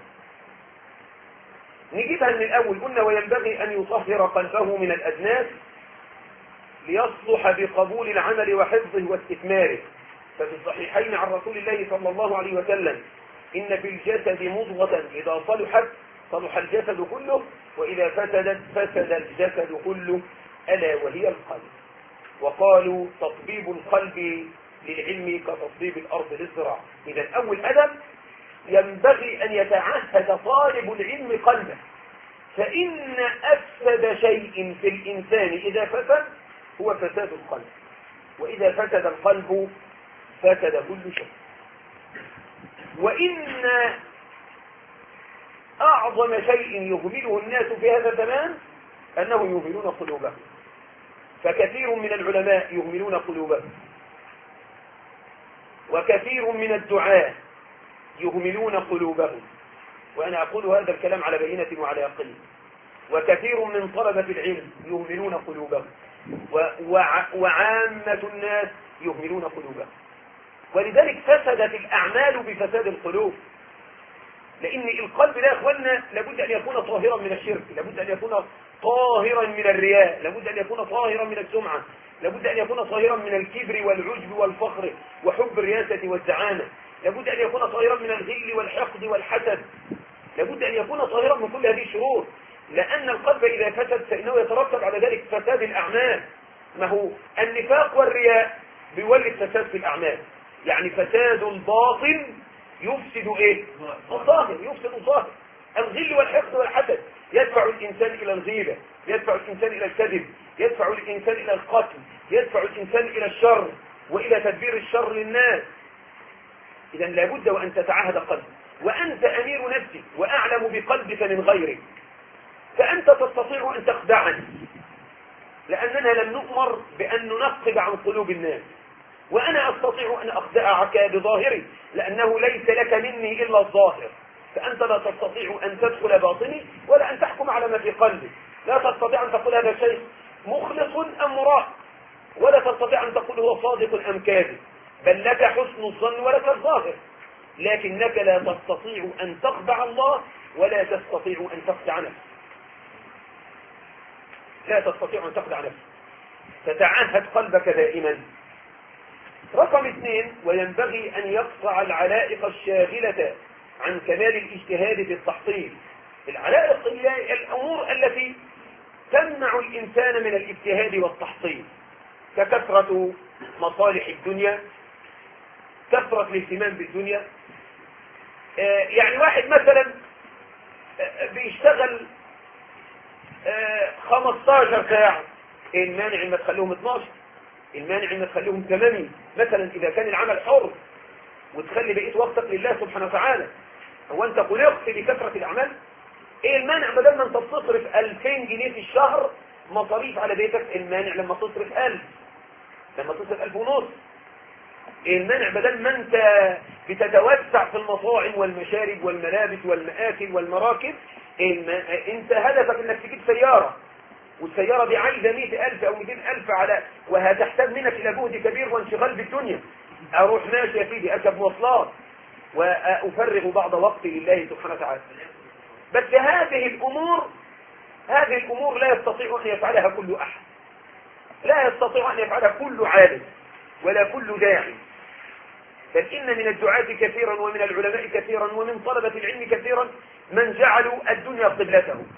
نجيبها من الاول. قلنا: وينبغي ان يطهر قلبه من الادناس ليصلح بقبول العمل وحفظه واستثماره. ففي الصحيحين عن رسول الله صلى الله عليه وسلم: إن في الجسد مضغة إذا صلحت صلح الجسد كله، وإذا فسدت فسد الجسد كله، ألا وهي القلب. وقالوا: تطبيب القلب للعلم كتطبيب الأرض للزراعة. إذا أول أدب ينبغي أن يتعهد طالب العلم قلبه، فإن أفسد شيء في الإنسان إذا فسد هو فساد القلب، وإذا فسد القلب فسد كل شيء. وإن أعظم شيء يهمله الناس في هذا الزمان أنه يهملون قلوبهم. فكثير من العلماء يهملون قلوبهم، وكثير من الدعاة يهملون قلوبهم، وأنا أقول هذا الكلام على بينة وعلى يقين. وكثير من طلبة العلم يهملون قلوبهم، وعامة الناس يهملون قلوبهم. ولذلك فسدت الأعمال بفساد القلوب، لأن القلب لا يا إخواننا لابد أن يكون طاهرا من الشرك، لابد أن يكون طاهرا من الرياء، لابد أن يكون طاهرا من السمعة، لابد أن يكون طاهرا من الكبر والعجب والفخر وحب الرياسة والزعامة، لابد أن يكون طاهرا من الغل والحقد والحسد، لابد أن يكون طاهرا من كل هذه الشرور. لأن القلب إذا فسد فإنه يترتب على ذلك فساد الأعمال. ما هو النفاق والرياء بيولد فساد في الأعمال، يعني فساد الباطن يفسد ايه؟ الظاهر، يفسد الظاهر. الغل والحقد والحسد يدفع الإنسان إلى الغيبة، يدفع الإنسان إلى الكذب، يدفع الإنسان إلى القتل، يدفع الإنسان إلى الشر وإلى تدبير الشر للناس. إذا لابد وأن تتعهد قلبك، وأنت أمير نفسك وأعلم بقلبك من غيرك، فأنت تستطيع أن تخدعني، لأننا لم نؤمر بأن ننقب عن قلوب الناس، وأنا أستطيع أن أخدعك بظاهري، لأنه ليس لك مني إلا الظاهر، فأنت لا تستطيع أن تدخل باطني ولا أن تحكم على ما في قلبي. لا تستطيع أن تقول هذا الشيء مخلص أم مراء، ولا تستطيع أن تقول هو صادق أم كاذب، بل لك حسن الظن ولك الظاهر، لكنك لا تستطيع أن تخدع الله ولا تستطيع أن تخدع نفسك. لا تستطيع أن تخدع نفسك، فتعهد قلبك دائما. رقم 2: وينبغي أن يقطع العلائق الشاغلة عن كمال الاجتهاد في التحصيل. العلائق هي الأمور التي تمنع الإنسان من الاجتهاد والتحصيل، ككثرة مصالح الدنيا، كثرة الاهتمام بالدنيا. يعني واحد مثلا بيشتغل 15 ساعة، المانع ما تخليهم 12، المانع ما تخليهم 8 مثلا إذا كان العمل حر، وتخلي بقية وقتك لله سبحانه وتعالى. هو أنت خلقت لكثرة الأعمال؟ إيه المانع بدل ما أنت تصرف 2000 جنيه في الشهر مصاريف على بيتك؟ المانع لما تصرف 1000، لما تصرف 1500. إيه المانع بدل ما أنت بتتوسع في المطاعم والمشارب والملابس والمآكل والمراكب؟ أنت هدفك أنك تجيب سيارة، والسيارة دي عايزة 100,000 أو 200,000 على، وهتحتاج منك إلى جهد كبير وانشغال بالدنيا. أروح ماشي يا سيدي أركب مواصلات وأفرغ بعض وقتي لله سبحانه وتعالى. بس هذه الأمور لا يستطيع أن يفعلها كل أحد، لا يستطيع أن يفعلها كل عالم ولا كل داعي. بل إن من الدعاة كثيرا ومن العلماء كثيرا ومن طلبة العلم كثيرا من جعلوا الدنيا قبلته،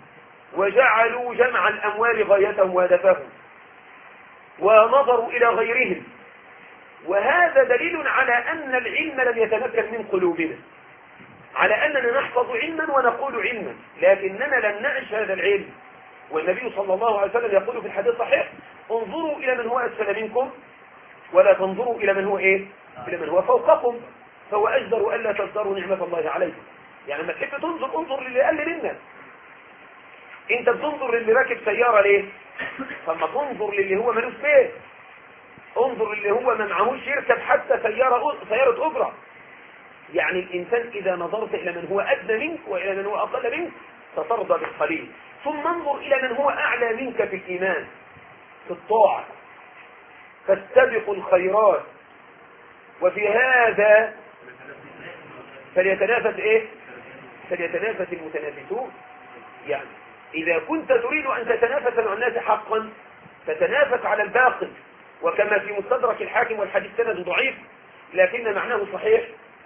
وجعلوا جمع الأموال غايتهم وهدفهم ونظروا إلى غيرهم. وهذا دليل على أن العلم لم يتمكن من قلوبنا، على أننا نحفظ علما ونقول علما لكننا لم نعش هذا العلم. والنبي صلى الله عليه وسلم يقول في الحديث الصحيح: انظروا إلى من هو أسفل منكم ولا تنظروا إلى من هو إلى من هو فوقكم، فهو أجدر ألا تزدروا نعمة الله عليكم. يعني لما تحب تنظر انظر للي أقل منا. انت بتنظر للي راكب سيارة ليه؟ فما تنظر للي هو ملوش بيت، انظر للي هو ما معهوش يركب حتى سيارة أجرة. يعني الإنسان إذا نظرت إلى من هو أدنى منك وإلى من هو أقل منك سترضى بالقليل، ثم انظر إلى من هو أعلى منك في الإيمان في الطاعة، فاستبقوا الخيرات وفي هذا فليتنافس فليتنافس المتنافسون. يعني إذا كنت تريد أن تتنافس مع الناس حقا فتنافس على الباقي. وكما في مستدرك الحاكم والحديث سند ضعيف لكن معناه صحيح: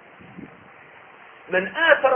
من آثر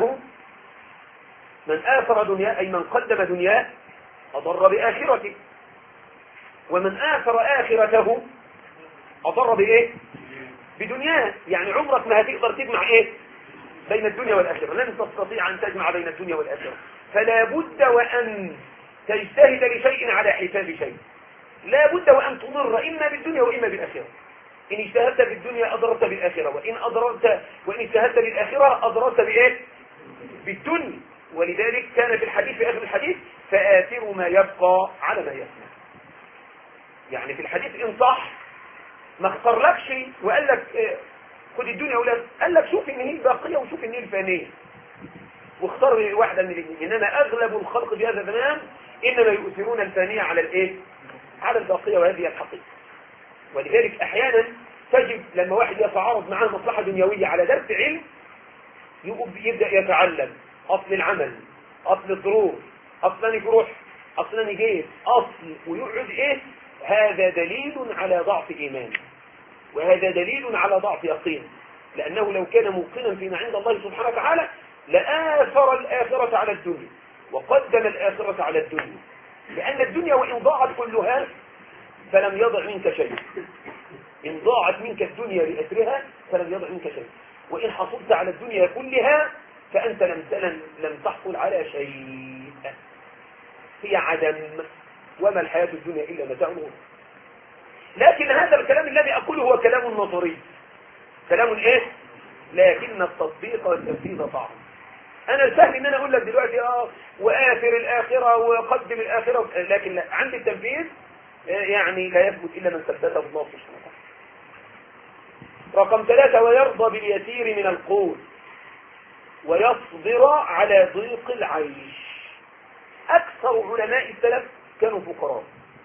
دنياه أي من قدم دنياه أضر بآخرته، ومن آثر آخرته أضر بدنياه. يعني عمرك ما هتقدر تجمع بين الدنيا والآخرة، لن تستطيع أن تجمع بين الدنيا والآخرة. فلا بد وأن تجتهد لشيء على حساب شيء، لا بد وأن تضر إما بالدنيا وإما بالآخرة. إن اجتهدت بالدنيا أضررت بالآخرة، وإن اجتهدت بالآخرة أضررت بالدنيا. ولذلك كان في الحديث في آخر الحديث: فآثروا ما يبقى على ما يفنى. يعني في الحديث إن صح ما اختارلكش وقال لك خد الدنيا ولا، قال لك شوف إن هي الباقية وشوف إن هي الفانية، واختار واحدة من الاثنين. إنما أغلب الخلق في هذا الزمان إنما يؤثرون الفانية على الباقية، وهذه الحقيقة. ولذلك أحيانا تجد لما واحد يتعارض معاه مصلحة دنيوية على درس علم يبدأ يتعلم أصل العمل، أصل الظروف، أصلني فروح، أصلني جيد، ويقعد هذا دليل على ضعف إيمان، وهذا دليل على ضعف يقين. لأنه لو كان موقنا فيما عند الله سبحانه وتعالى لآثر الآخرة على الدنيا وقدم الآخرة على الدنيا، لأن الدنيا وإن ضاعت كلها فلم يضع منك شيء. إن ضاعت منك الدنيا بأسرها فلم يضع منك شيء، وإن حصلت على الدنيا كلها فأنت لم تحصل على شيء، هي عدم. وما الحياة الدنيا إلا متاع الغرور. لكن هذا الكلام الذي أقوله هو كلام نظري، كلام لكن التطبيق والتنفيذ صعب. أنا السهل إن أنا أقول لك دلوقتي وآثر الآخرة وقدم الآخرة، لكن لا، عند التنفيذ يعني لا يثبت إلا من ثبته الله سبحانه وتعالى. رقم 3: ويرضى باليسير من القول ويصبر على ضيق العيش. أكثر علماء السلف كانوا فقراء،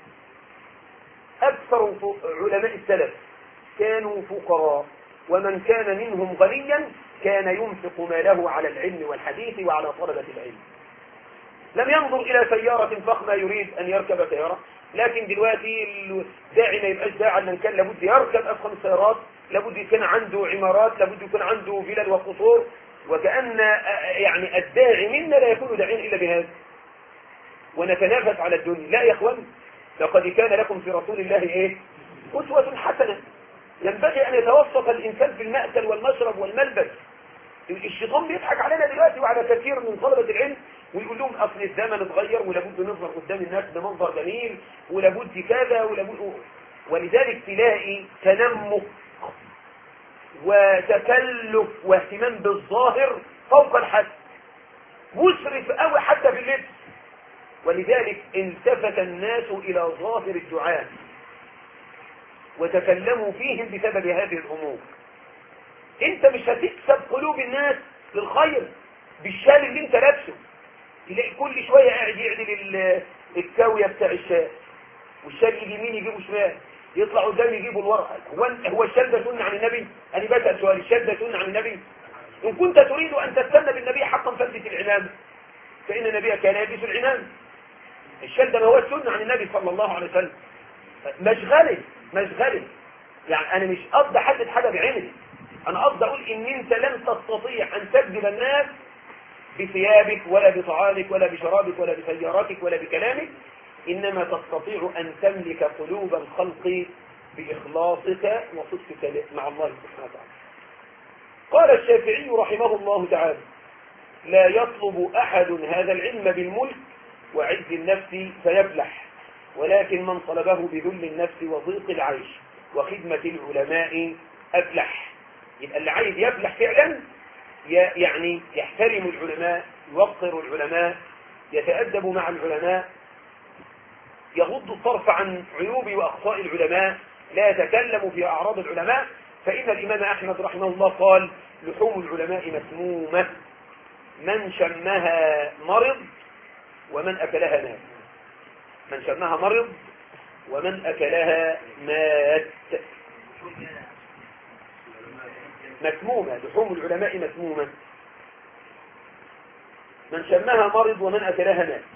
أكثر علماء السلف كانوا فقراء، ومن كان منهم غنيا كان ينفق ماله على العلم والحديث وعلى طلبة العلم. لم ينظر إلى سيارة فخمة يريد أن يركب سيارة، لكن دلوقتي الداعي ما يبقاش داعي، من كان لابد يركب أفخم السيارات، لابد يكون عنده عمارات، لابد يكون عنده فلل وقصور. وكأن يعني الداعي منا لا يكون داعين إلا بهذا، ونتنافس على الدنيا. لا يا إخوان، لقد كان لكم في رسول الله أسوة حسنة. ينبغي أن يتوسط الإنسان في المأكل والمشرب والملبس. الشيطان بيضحك علينا دلوقتي وعلى كثير من طلبة العلم ويقول لهم أصل الزمن اتغير ولابد نظهر قدام الناس بمنظر جميل ولابد كذا ولابد. ولذلك تلاقي تنمق وتكلف واهتمام بالظاهر فوق الحد، مسرف قوي حتى في اللبس. ولذلك التفت الناس إلى ظاهر الدعاء وتكلموا فيهم بسبب هذه الأمور. انت مش هتكسب قلوب الناس للخير بالشال اللي انت لابسه. تلاقي كل شوية قاعد يعدل الكاوية بتاع الشال، والشال يجي يمين يجيبه شمال، يطلع قدام يجيبوا الورقة. هو الشال ده سنة عن النبي؟ أنا بسأل سؤال، الشال ده سنة عن النبي؟ إن كنت تريد أن تستنى بالنبي حقا فلبس العمامة، فإن النبي كان يلبس العمامة. الشال ده ما هو السنة عن النبي صلى الله عليه وسلم. مشغلي يعني أنا مش قصدي أحدد حاجة بعيني، أنا قصدي أقول إن أنت لن تستطيع أن تجذب الناس بثيابك ولا بطعامك ولا بشرابك ولا بسيارتك ولا بكلامك، إنما تستطيع أن تملك قلوب الخلق بإخلاصك وصدقك مع الله سبحانه وتعالى. قال الشافعي رحمه الله تعالى: لا يطلب أحد هذا العلم بالملك وعز النفس فيفلح، ولكن من طلبه بذل النفس وضيق العيش وخدمة العلماء أفلح. يبقى اللي عايز يفلح فعلا يعني يحترم العلماء، يوقر العلماء، يتأدب مع العلماء، يغض الطرف عن عيوب وأخطاء العلماء، لا يتكلم في أعراض العلماء. فإن الإمام أحمد رحمه الله قال: لحوم العلماء مسمومة، من شمها مرض ومن أكلها مات. من شمها مرض ومن أكلها مات. مسمومة، لحوم العلماء مسمومة، من شمها مرض ومن أكلها مات.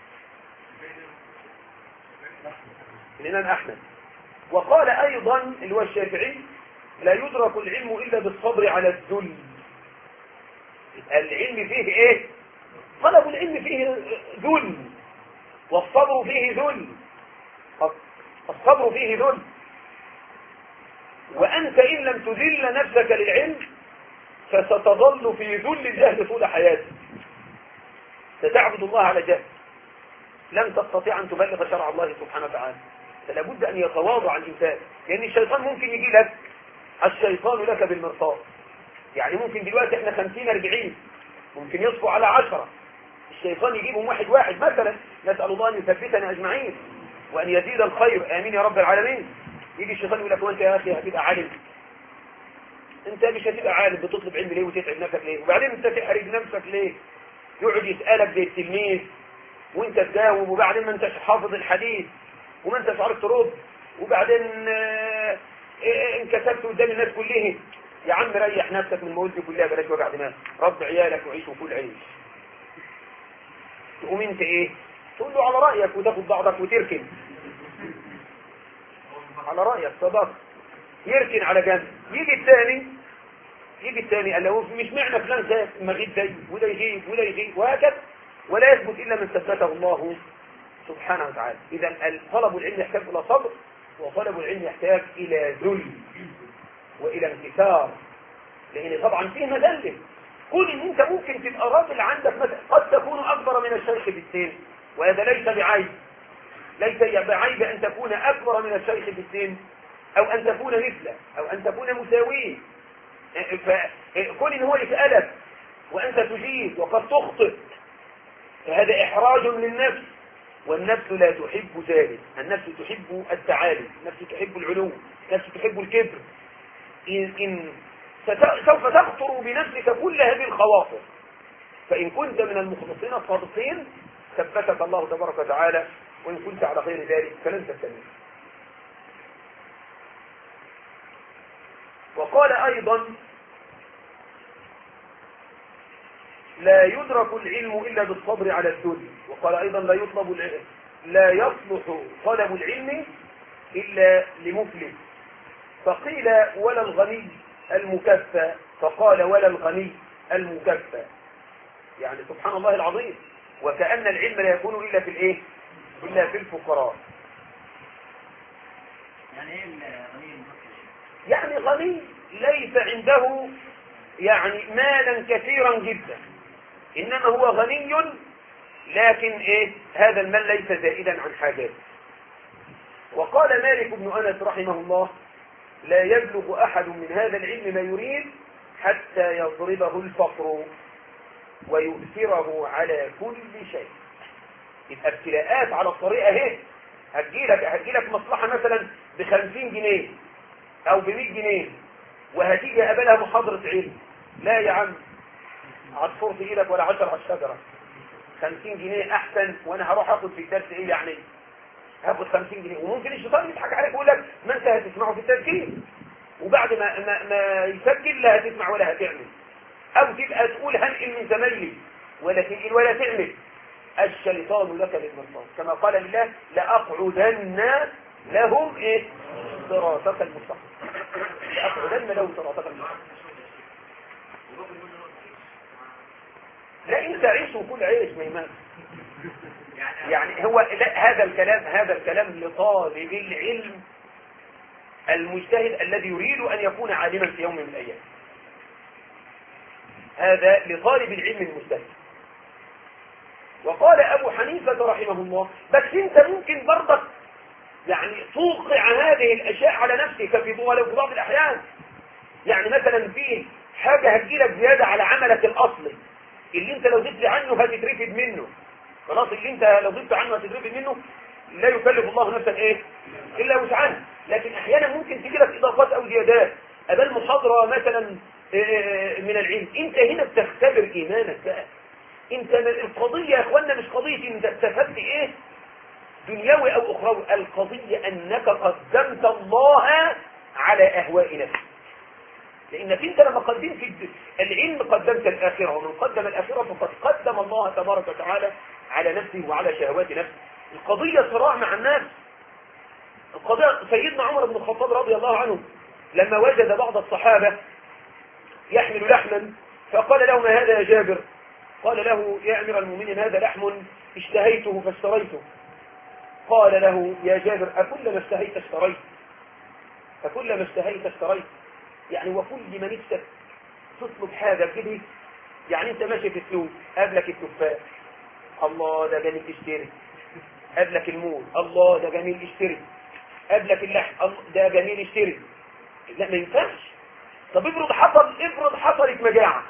الإمام أحمد. وقال أيضا اللي هو الشافعي: لا يدرك العلم إلا بالصبر على الذل. العلم فيه إيه؟ طلب العلم فيه ذل، والصبر فيه ذل. الصبر فيه ذل، وأنت إن لم تذل نفسك للعلم فستظل في ذل الجهل طول حياتك، ستعبد الله على جهل، لن تستطيع أن تبلغ شرع الله سبحانه وتعالى. فلا بد أن يتواضع الإنسان، لأن الشيطان ممكن يجي لك، الشيطان لك بالمرصاد. يعني ممكن دلوقتي احنا 50-40، ممكن يصفوا على 10، الشيطان يجيبهم واحد واحد مثلا. نسأل الله أن يثبتنا أجمعين وأن يزيد الخير، آمين يا رب العالمين. يجي الشيطان يقول لك: وانت يا أخي هتبقى عالم؟ انت مش هتبقى عالم، بتطلب علم ليه وتتعب نفسك ليه؟ وبعدين انت تحرج نفسك ليه؟ يقعد يسألك زي التلميذ وانت تجاوب، وبعدين ما انتش حافظ الحديث وما انتش عارف ترد، وبعدين انكسبت قدام الناس كلهم. يا عم ريح نفسك من المواد دي كلها، بلاش وجع دماغ، رب عيالك وعيش وكل عيش. تقوم انت ايه؟ تقول له على رأيك وتاخد بعضك وتركن على رأيك، صدق، يركن على جنب. يجي الثاني قال له: مش معنى فلان ذات مغيب زي وده يغيب وده يغيب وهكذا، ولا يثبت إلا من ثبته الله سبحانه وتعالى. إذا طلب العلم يحتاج إلى صبر، وطلب العلم يحتاج إلى ذل وإلى انكسار، لأن طبعا فيه مذلة. قول إن أنت ممكن تبقى راجل عندك مثلا قد تكون أكبر من الشيخ بالسن، وهذا ليس بعيب، ليس بعيب أن تكون أكبر من الشيخ بالسن، أو أن تكون مثله، أو أن تكون مساويه. فكون إن هو يسألك وأنت تجيب وقد تخطئ، فهذا إحراج للنفس، والنفس لا تحب ذلك. النفس تحب التعالي، النفس تحب العلو، النفس تحب الكبر. إن سوف تخطر بنفسك كل هذه الخواطر، فإن كنت من المخلصين الصادقين ثبتك الله تبارك وتعالى، وإن كنت على غير ذلك فلن تستمر. وقال أيضا: لا يدرك العلم إلا بالصبر على الذل. وقال أيضا: لا يصلح طلب العلم إلا لمفلس. فقيل: ولا الغني المكفى؟ فقال: ولا الغني المكفى. يعني سبحان الله العظيم، وكأن العلم لا يكون إلا في الإيه؟ إلا في الفقراء. يعني ايه الغني المكفى؟ يعني غني ليس عنده يعني مالا كثيرا جدا، إنما هو غني لكن إيه؟ هذا المال ليس زائدا عن حاجاته. وقال مالك بن أنس رحمه الله: لا يبلغ أحد من هذا العلم ما يريد حتى يضربه الفقر ويؤثره على كل شيء. يبقى ابتلاءات على الطريقة اهي، هتجيلك مصلحة مثلا ب50 جنيه أو ب100 جنيه، وهتيجي قبلها محاضرة علم. لا يا عم، عصفور في ايدك ولا 10 على الشجرة. 50 جنيه أحسن، وأنا هروح أخذ في الدرس إيه يعني؟ هاخد 50 جنيه. وممكن الشيطان يضحك عليك ويقول لك: ما أنت هتسمعه في التسجيل، وبعد ما يسجل لا هتسمع ولا هتعمل، أو تبقى تقول هنقل من زميلي ولا تنقل ولا تعمل. الشيطان لك بالمرصاد، كما قال لله: لأقعدن لهم إيه؟ صراطك المستقيم. لأقعدن لهم صراطك المستقيم. لا انت عيش وكل عيش ما يمات. يعني هو لا، هذا الكلام لطالب العلم المجتهد الذي يريد ان يكون عالما في يوم من الايام. هذا لطالب العلم المجتهد. وقال ابو حنيفة رحمه الله بس انت ممكن برضك يعني توقع هذه الاشياء على نفسك في بعض الاحيان. يعني مثلا في حاجة هتجيلك زيادة على عملك الاصلي اللي انت لو ضفت عنه هتترفد منه. خلاص اللي انت لو ضفت عنه هتترفد منه. لا يكلف الله نفسا ايه الا وسعها. لكن احيانا ممكن تجي لك اضافات او زيادات ابال محاضرة مثلا من العلم. انت هنا بتختبر ايمانك بقى. انت القضية يا اخوانا مش قضية انت استفدت ايه دنيوي او اخروي. القضية انك قدمت الله على اهواء نفسك. لانك انت لما قدمت العلم قدمت الاخرة، ومن قدم الاخرة فقد قدم الله تبارك وتعالى على نفسه وعلى شهوات نفسه. القضية صراع مع الناس. القضية سيدنا عمر بن الخطاب رضي الله عنه لما وجد بعض الصحابة يحمل لحما فقال له ما هذا يا جابر؟ قال له يا أمير المؤمنين هذا لحم اشتهيته فاشتريته. قال له يا جابر أكلما اشتهيت اشتريت؟ أكلما اشتهيت اشتريت؟ يعني وكل ما نفسك تطلب حاجة كده. يعني انت ماشي في السوق قابلك التفاح، الله ده جميل اشتري. قابلك المول، الله ده جميل اشتري. قابلك اللحم، ده جميل اشتري. لا ما ينفعش. طب افرض حصلت مجاعة،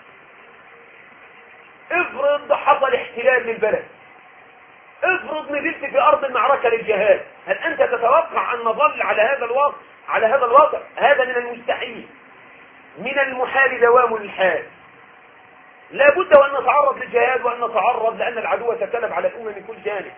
افرض حصل احتلال للبلد، افرض نزلت في ارض المعركة للجهاد، هل انت تتوقع ان نظل على هذا الوضع؟ هذا من المستحيل. من المحال دوام الحال. لا بد وان نتعرض للجهاد وان نتعرض لان العدو تكلم على الامم من كل جانب.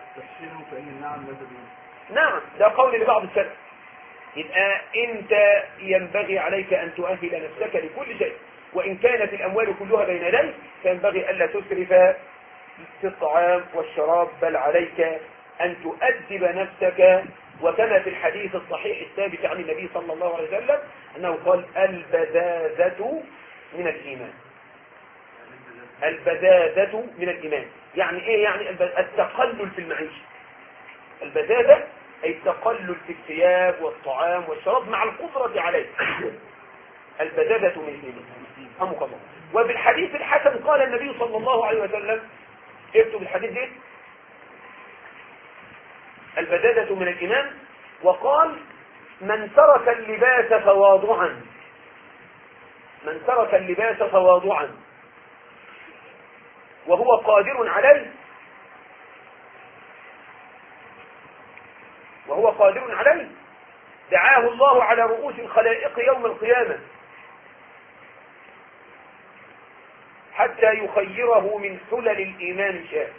نعم ده قول لبعض السلف. يبقى انت ينبغي عليك ان تؤهل نفسك لكل شيء، وان كانت الاموال كلها بين يديك فينبغي الا تسرف في الطعام والشراب، بل عليك ان تؤدب نفسك. وكما في الحديث الصحيح الثابت عن النبي صلى الله عليه وسلم انه قال البذاذة من الايمان. البذاذة من الايمان يعني ايه؟ يعني التقلل في المعيشة. البذاذة أي التقلل في الثياب والطعام والشراب مع القدرة عليه. البذاذة من الإيمان. أمك الله. وبالحديث الحسن قال النبي صلى الله عليه وسلم، اكتب الحديث ده، البذاذة من الإيمان. وقال من ترك اللباس تواضعا، من ترك اللباس تواضعا وهو قادر عليه، دعاه الله على رؤوس الخلائق يوم القيامة حتى يخيره من حلل الإيمان شاء.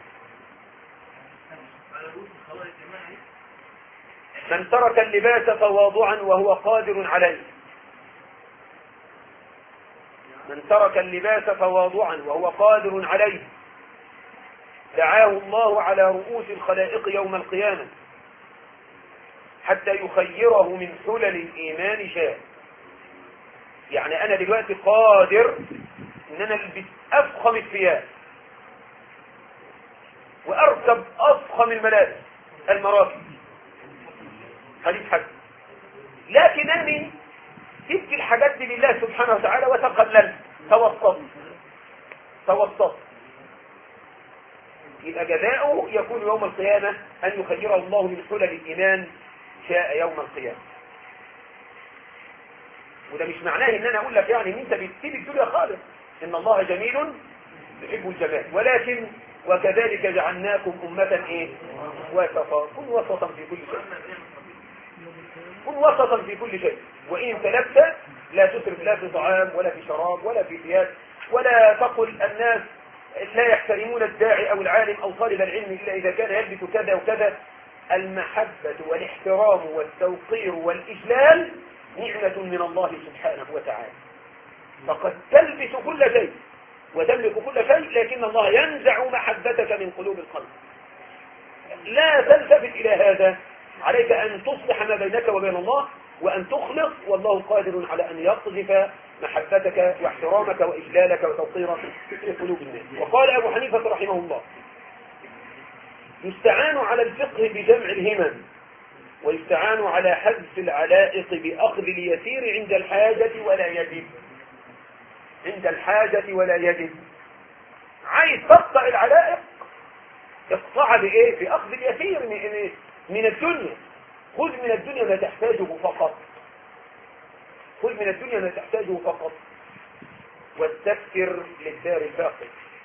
من ترك اللباس تواضعا وهو قادر عليه، من ترك اللباس تواضعا وهو قادر عليه دعاه الله على رؤوس الخلائق يوم القيامة حتى يخيره من حلل الإيمان شاء. يعني أنا دلوقتي قادر إن أنا ألبس أفخم الثياب وأركب أفخم الملابس المراكب، حديث حد، لكنني سبت الحاجات دي لله سبحانه وتعالى وتقللت، توسطت. يبقى جزاؤه يكون يوم القيامة أن يخيره الله من حلل الإيمان شاء يوم القيامة. وده مش معناه ان انا اقول لك يعني ان انت بتسيب الدنيا خالص، ان الله جميل يحب الجمال، ولكن وكذلك جعلناكم أمة ايه وسطا. كن وسطا في كل شيء، كن وسطا في كل شيء. وإن تلبت لا تسرف لا في طعام ولا في شراب ولا في ثياب، ولا تقل الناس لا يحترمون الداعي أو العالم أو طالب العلم إلا إذا كان يلبس كذا وكذا. المحبة والاحترام والتوقير والإجلال نعمة من الله سبحانه وتعالى. فقد تلبس كل شيء وتملك كل شيء، لكن الله ينزع محبتك من قلوب القلب. لا تلتفت إلى هذا، عليك أن تصلح ما بينك وبين الله وأن تخلص، والله قادر على أن يقذف محبتك واحترامك وإجلالك وتوقيرك في قلوب الناس. وقال أبو حنيفة رحمه الله: يستعان على الفقه بجمع الهمم، ويستعان على حذف العلائق بأخذ اليسير عند الحاجة ولا يجب. عند الحاجة ولا يجب. عايز تقطع العلائق، اقطع بإيه؟ بأخذ اليسير من الدنيا. خذ من الدنيا ما تحتاجه فقط. خذ من الدنيا ما تحتاجه فقط، واستكثر للدار الباقي.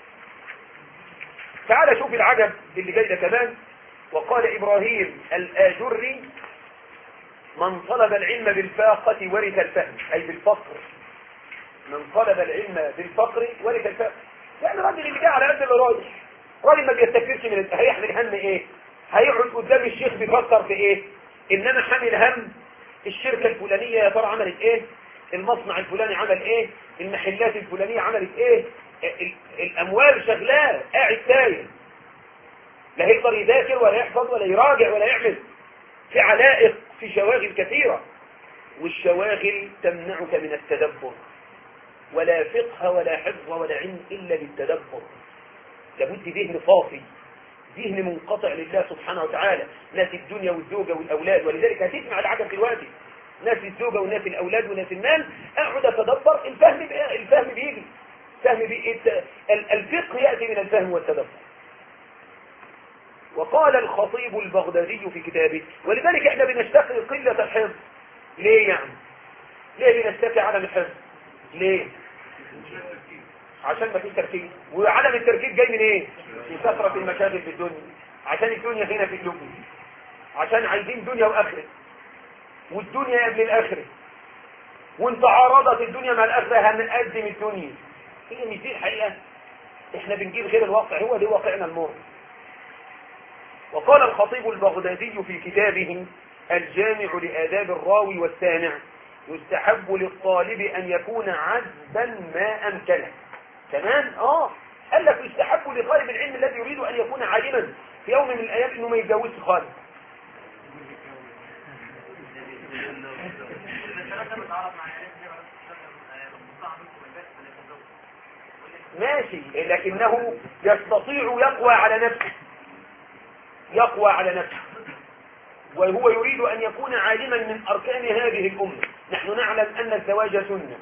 تعال شوف العجب اللي جاي ده كمان. وقال إبراهيم الآجري: من طلب العلم بالفاقة ورث الفهم، أي بالفقر. من طلب العلم بالفقر ورث الفهم. يعني الراجل اللي جاء على قد اللي رايح، راجل ما بيستكثرش من هيحمل هم ايه؟ هيقعد قدام الشيخ بيفكر في ايه؟ انما حامل هم الشركة الفلانية يا ترى عملت ايه؟ المصنع الفلاني عمل ايه؟ المحلات الفلانية عملت ايه؟ الاموال شغلاه، قاعد تايه، لا هيقدر يذاكر ولا يحفظ ولا يراجع ولا يعمل. في علائق، في شواغل كثيرة، والشواغل تمنعك من التدبر. ولا فقه ولا حفظ ولا علم إلا بالتدبر. لابد ذهن صافي، ذهن منقطع لله سبحانه وتعالى. ناس الدنيا والزوجة والأولاد، ولذلك هتسمع العجب دلوقتي، ناس الزوجة وناس الأولاد وناس المال، أقعد أتدبر. الفهم بيجي، الفقه يأتي من الفهم والتدبر. وقال الخطيب البغدادي في كتابه، ولذلك احنا بنشتكي قلة الحفظ. ليه يعني؟ ليه بنشتكي عدم الحفظ؟ ليه؟ عشان ما فيش تركيز. وعدم التركيز جاي من ايه؟ من كثرة المشاغل في الدنيا. عشان الدنيا هنا في قلوبنا، عشان عايزين دنيا واخره، والدنيا قبل الاخره، وانت عارضت الدنيا مع الاخره هنقدم الدنيا. هي مش دي الحقيقه. احنا بنجيب غير الواقع، هو ده واقعنا المر. وقال الخطيب البغدادي في كتابه الجامع لآداب الراوي والسامع: يستحب للطالب أن يكون عذبا ما أمكنه. كمان قال لك يستحب لطالب العلم الذي يريد أن يكون عالما في يوم من الأيام إنه ما يتجوزش خالص. ماشي، لكنه يستطيع يقوى على نفسه، يقوى على نفسه، وهو يريد أن يكون عالما من أركان هذه الأمة. نحن نعلم أن الزواج سنة،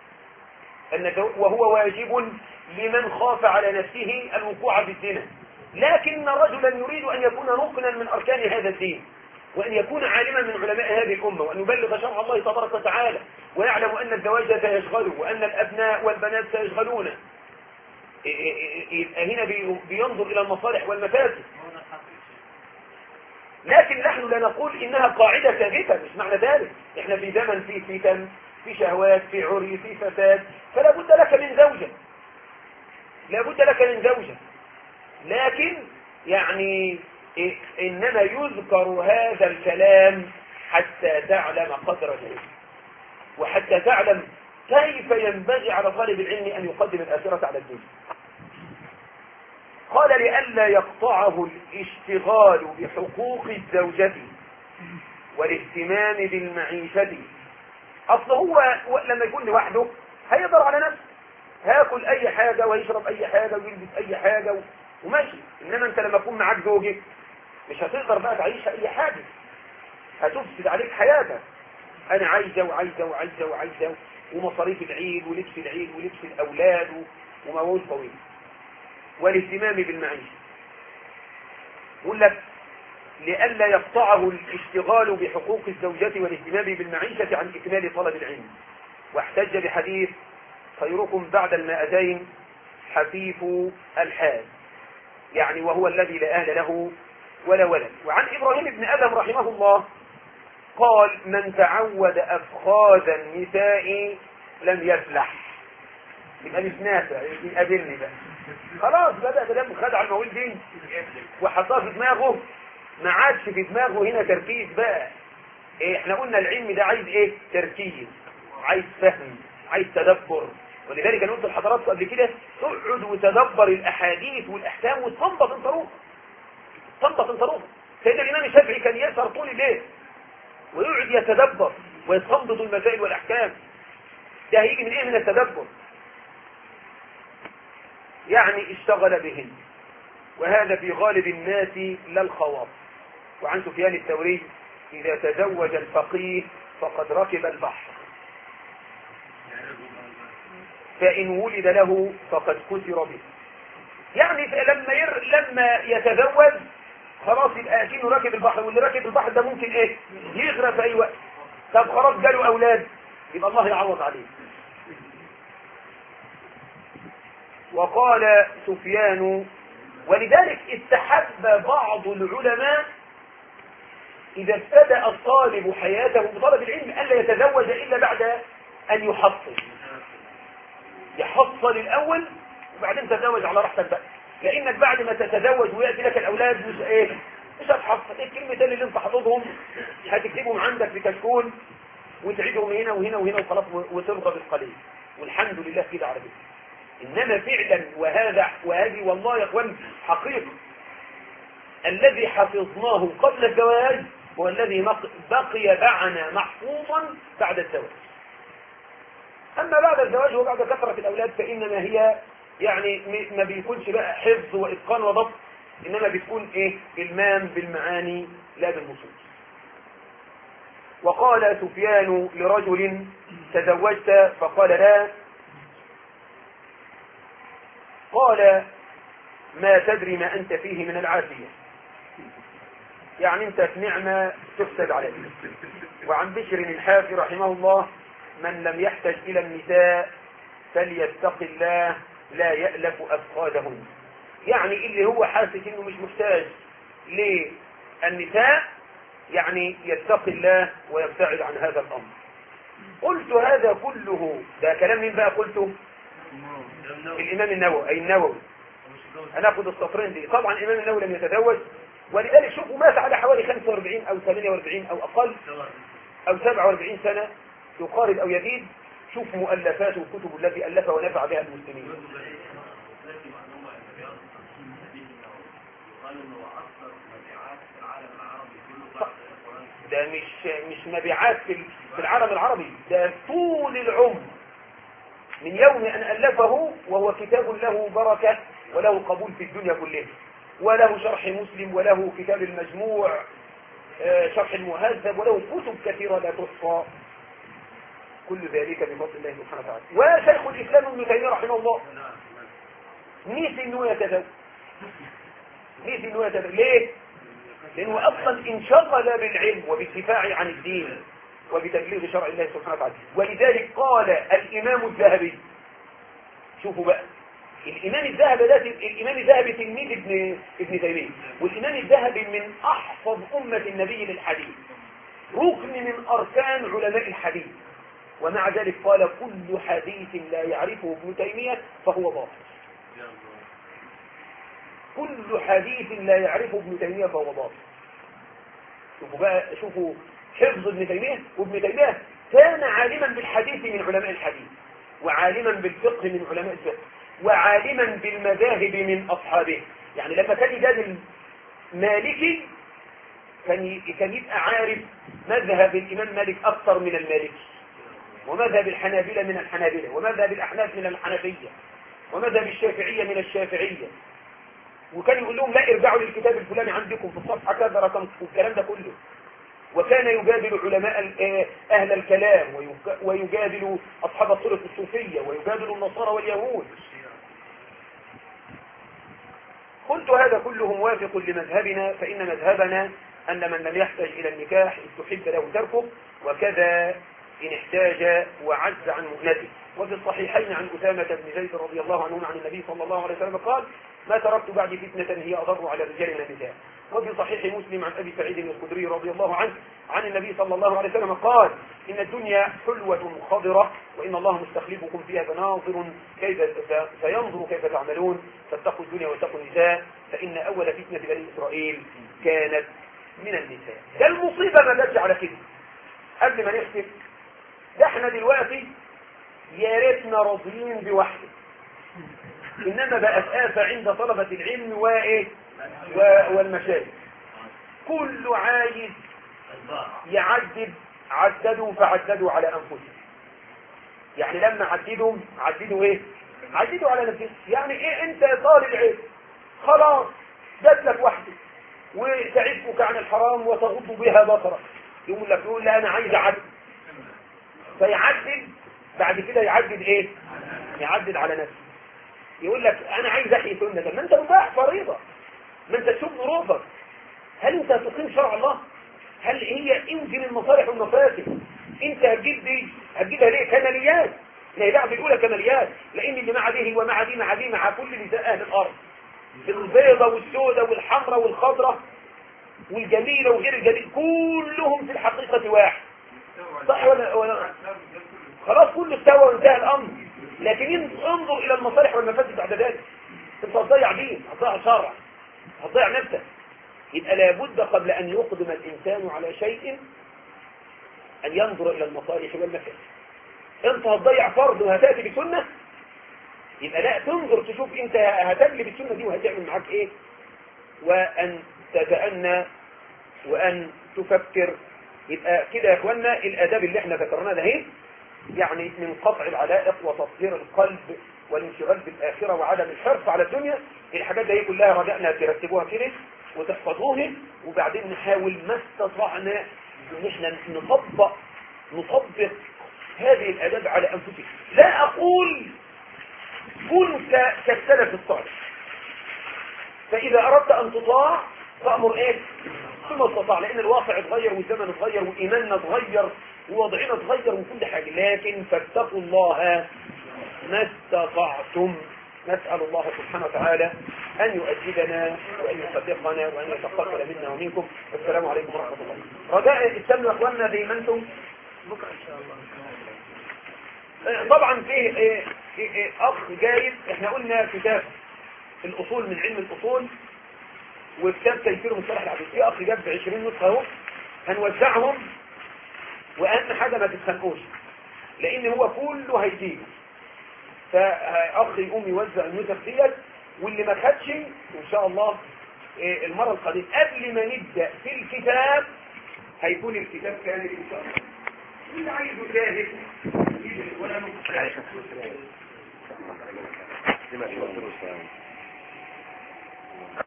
وهو واجب لمن خاف على نفسه الوقوع في الزنا، لكن رجلا يريد أن يكون ركنا من أركان هذا الدين، وأن يكون عالما من علماء هذه الأمة، وأن يبلغ شرع الله تبارك وتعالى، ويعلم أن الزواج سيشغله، وأن الأبناء والبنات سيشغلونه. هنا بينظر إلى المصالح والمفاسد. لكن نحن لا نقول إنها قاعدة ثابتة، مش معنى ذلك. إحنا في زمن في فتن، في شهوات، في عري، في فساد، فلا بد لك من زوجة، لا بد لك من زوجة. لكن يعني إنما يذكر هذا الكلام حتى تعلم قدر العلم، وحتى تعلم كيف ينبغي على طالب العلم أن يقدم الآخرة على الدنيا. قال: لئلا يقطعه الاشتغال بحقوق الزوجة والاهتمام بالمعيشة. أصل هو لما يكون لوحده هيقدر على نفسه، هاكل أي حاجة ويشرب أي حاجة ويلبس أي حاجة وماشي. إنما أنت لما يكون معاك زوجك مش هتقدر بقى تعيش أي حاجة، هتفسد عليك حياتك. أنا عايزة وعايزة وعايزة وعايزة، ومصاريف العيد ولبس العيد ولبس الأولاد وموال طويل. والاهتمام بالمعيشة، يقول لك: لئلا يقطعه الاشتغال بحقوق الزوجة والاهتمام بالمعيشة عن إكمال طلب العلم. واحتج بحديث: خيركم بعد المائتين حفيف الحال، يعني وهو الذي لا أهل له ولا ولد. وعن إبراهيم بن أدم رحمه الله قال: من تعود أفخاذ النساء لم يفلح. يبقى مش نافع، يقابلني بقى خلاص. بدأ كلام خد على الموال دي وحطها في دماغه، ما عادش في دماغه هنا تركيز بقى. احنا قلنا العلم ده عايز ايه؟ تركيز، عايز فهم، عايز تدبر. ولذلك انا قلت لحضراتكم قبل كده: اقعد وتدبر الاحاديث والاحكام وتنبط انت روحك، تنبط انت روحك. سيدنا الامام الشافعي كان يسهر طول الليل ويقعد يتدبر ويستنبط المسائل والأحكام. ده هيجي من إيه؟ من التدبر. يعني اشتغل بهن، وهذا في غالب الناس لا الخواص. وعن سفيان الثوري: إذا تزوج الفقيه فقد ركب البحر، فإن ولد له فقد كسر به. يعني لما يتزوج خلاص يبقى أكنه راكب البحر، واللي راكب البحر ده ممكن إيه؟ يغرق في أي وقت. طب خلاص جاله أولاد، يبقى الله يعوض عليه. وقال سفيان: ولذلك استحب بعض العلماء إذا ابتدأ الطالب حياته بطلب العلم ألا يتزوج إلا بعد أن يحصل الأول، وبعدين تتزوج على راحتك بقى. لأنك بعد ما تتزوج ويأتي لك الأولاد مش هتحصل. الكلمتين اللي انت حافظهم هتكتبهم عندك في كشكول وتعيدهم هنا وهنا وهنا وخلاص، وترضى بالقليل، والحمد لله كده على كده. إنما فعلا وهذه والله يا اخوان حقيقة، الذي حفظناه قبل الزواج هو الذي بقي معنا محفوظا بعد الزواج. أما بعد الزواج وبعد كثرة الأولاد فإنما هي يعني ما بيكونش بقى حفظ وإتقان وضبط، إنما بتكون إيه؟ إلمام بالمعاني لا بالنصوص. وقال سفيان لرجل: تزوجت؟ فقال: لا. قال: ما تدري ما أنت فيه من العافية، يعني أنت في نعمة تحسد عليك. وعن بشر الحافي رحمه الله: من لم يحتج إلى النساء فليتق الله لا يألف أفقادهن. يعني اللي هو حاسس إنه مش محتاج للنساء يعني يتق الله ويبتعد عن هذا الأمر. قلت هذا كله، ده كلام مين بقى قلته؟ الإمام النووي. أي النووي. هناخد السطرين دي. طبعا الإمام النووي لم يتزوج، ولذلك شوفوا مات على حوالي 45 أو 48 أو أقل أو 47 سنة يقارب أو يزيد. شوف مؤلفاته والكتب التي ألفها ونفع بها المسلمين. ده مش مبيعات في العالم العربي، ده طول العمر من يوم أن ألفه وهو كتاب له بركة وله قبول في الدنيا كلها، وله شرح مسلم، وله كتاب المجموع، شرح المهذب، وله كتب كثيرة لا تحصى. كل ذلك بفضل الله سبحانه وتعالى. وشيخ الإسلام ابن تيمية رحمه الله نسي إنه يتزوج. ليه؟ لأنه أصلا انشغل بالعلم وبالدفاع عن الدين وبتبليغ شرع الله سبحانه وتعالى. ولذلك قال الإمام الذهبي، شوفوا بقى، الإمام الذهبي تلميذ ابن تيمية، والإمام الذهبي من أحفظ أمة النبي للحديث، ركن من أركان علماء الحديث، ومع ذلك قال: كل حديث لا يعرفه ابن تيمية فهو باطل. كل حديث لا يعرفه ابن تيمية فهو باطل. شوفوا حفظ ابن تيمية. وابن تيمية كان عالما بالحديث من علماء الحديث، وعالما بالفقه من علماء الفقه، وعالما بالمذاهب من أصحابه. يعني لما كان يجادل مالكي كان يبقى عارف مذهب الإمام مالك أكثر من المالكي، ومذهب الحنابلة من الحنابلة، ومذهب الأحناف من الحنفية، ومذهب الشافعية من الشافعية. وكان يقول لهم: لا، ارجعوا للكتاب الفلاني عندكم في الصفحة كذا رقم، والكلام ده كله. وكان يجادل علماء أهل الكلام، ويجادل أصحاب الطرق الصوفية، ويجادل النصارى واليهود. قلت هذا كله موافق لمذهبنا، فإن مذهبنا أن من لم يحتاج إلى النكاح استحب له تركه، وكذا إن احتاج وعز عن مؤنته. وفي الصحيحين عن أسامة بن زيد رضي الله عنه عن النبي صلى الله عليه وسلم قال: ما تركت بعد فتنة هي أضر على الرجال من النساء. وفي صحيح مسلم عن أبي سعيد الخدري رضي الله عنه عن النبي صلى الله عليه وسلم قال: إن الدنيا حلوة خضرة، وإن الله مستخلفكم فيها فينظر كيف تعملون، فاتقوا الدنيا واتقوا النساء، فإن أول فتنة بني إسرائيل كانت من النساء. ده المصيبة ما جاتش على كده. قبل ما نختم، ده احنا دلوقتي يا ريتنا راضيين بواحدة، إنما بقت آفة عند طلبة العلم والمشايخ. كله عايز يعذب عددوا فعددوا على أنفسهم. يعني لما عددوا ايه؟ عددوا على نفسهم. يعني ايه؟ انت طالب العلم خلاص جات لك واحدة وتعفك عن الحرام وتغض بها بصرك، يقول لا انا عايز اعدد، فيعدد بعد كده يعدد ايه؟ يعدد على نفسه. يقول لك انا عايز احيي سنة، ما انت مباح فريضة، ما انت تشوف ظروفك، هل انت هتقيم شرع الله؟ هل هي انزل المصالح والمفاسد؟ انت هتجيبها ليه؟ كماليات. لا يبقى الاولى كماليات، لان اللي مع دي ومع دي مع دي مع كل نساء اهل الارض، البيضة والسوداء والحمراء والخضراء والجميلة وغير الجميل، كلهم في الحقيقة واحد. صح ولا خلاص كله استوى وانتهى الامر. لكن انظر الى المصالح والمفاسد بعد ذلك. انت هتضيع دين، هتضيع شرع، هتضيع نفسك. يبقى لابد قبل ان يقدم الانسان على شيء ان ينظر الى المصالح والمفاسد. انت هتضيع فرض وهتاتي بسنه، يبقى لا تنظر تشوف انت هتجلب السنه دي وهتعمل معاك ايه، وان تتأنى وان تفكر. يبقى كده يا اخوانا الاداب اللي احنا ذكرناها ده اهي، يعني من قطع العلائق وتطهير القلب والانشغال بالاخره وعدم الحرص على الدنيا. الحاجات دي كلها رجعنا ترتبوها كده وتحفظوها، وبعدين نحاول ما استطعنا ان احنا نطبق هذه الاداب على انفسنا. لا اقول كن كالسلف الصالح، فاذا اردت ان تطاع فامر ايه؟ ثم استطاع، لان الواقع اتغير والزمن اتغير وايماننا اتغير ووضعنا اتغير وكل حاجه. لكن فاتقوا الله ما استطعتم. نسأل الله سبحانه وتعالى أن يؤدبنا وأن يصدقنا وأن يتقبل منا ومنكم. والسلام عليكم ورحمة الله. رجاء استنوا أخواننا زي ما أنتم بكرة إن شاء الله. طبعا فيه أخ جايز، احنا قلنا كتاب الأصول من علم الأصول وكتاب تيسير مصطلح الحديث، في أخ جاب 20 نسخة اهو، هنوزعهم. وأهم حاجة ما تتخنقوش، لأن هو كله هيجيب، فأخ يقوم يوزع النسخ ديت. واللي ما خدش إن شاء الله المرة القادمة قبل ما نبدأ في الكتاب هيكون الكتاب كامل إن شاء الله. اللي عايزه جاهز ولا نقص.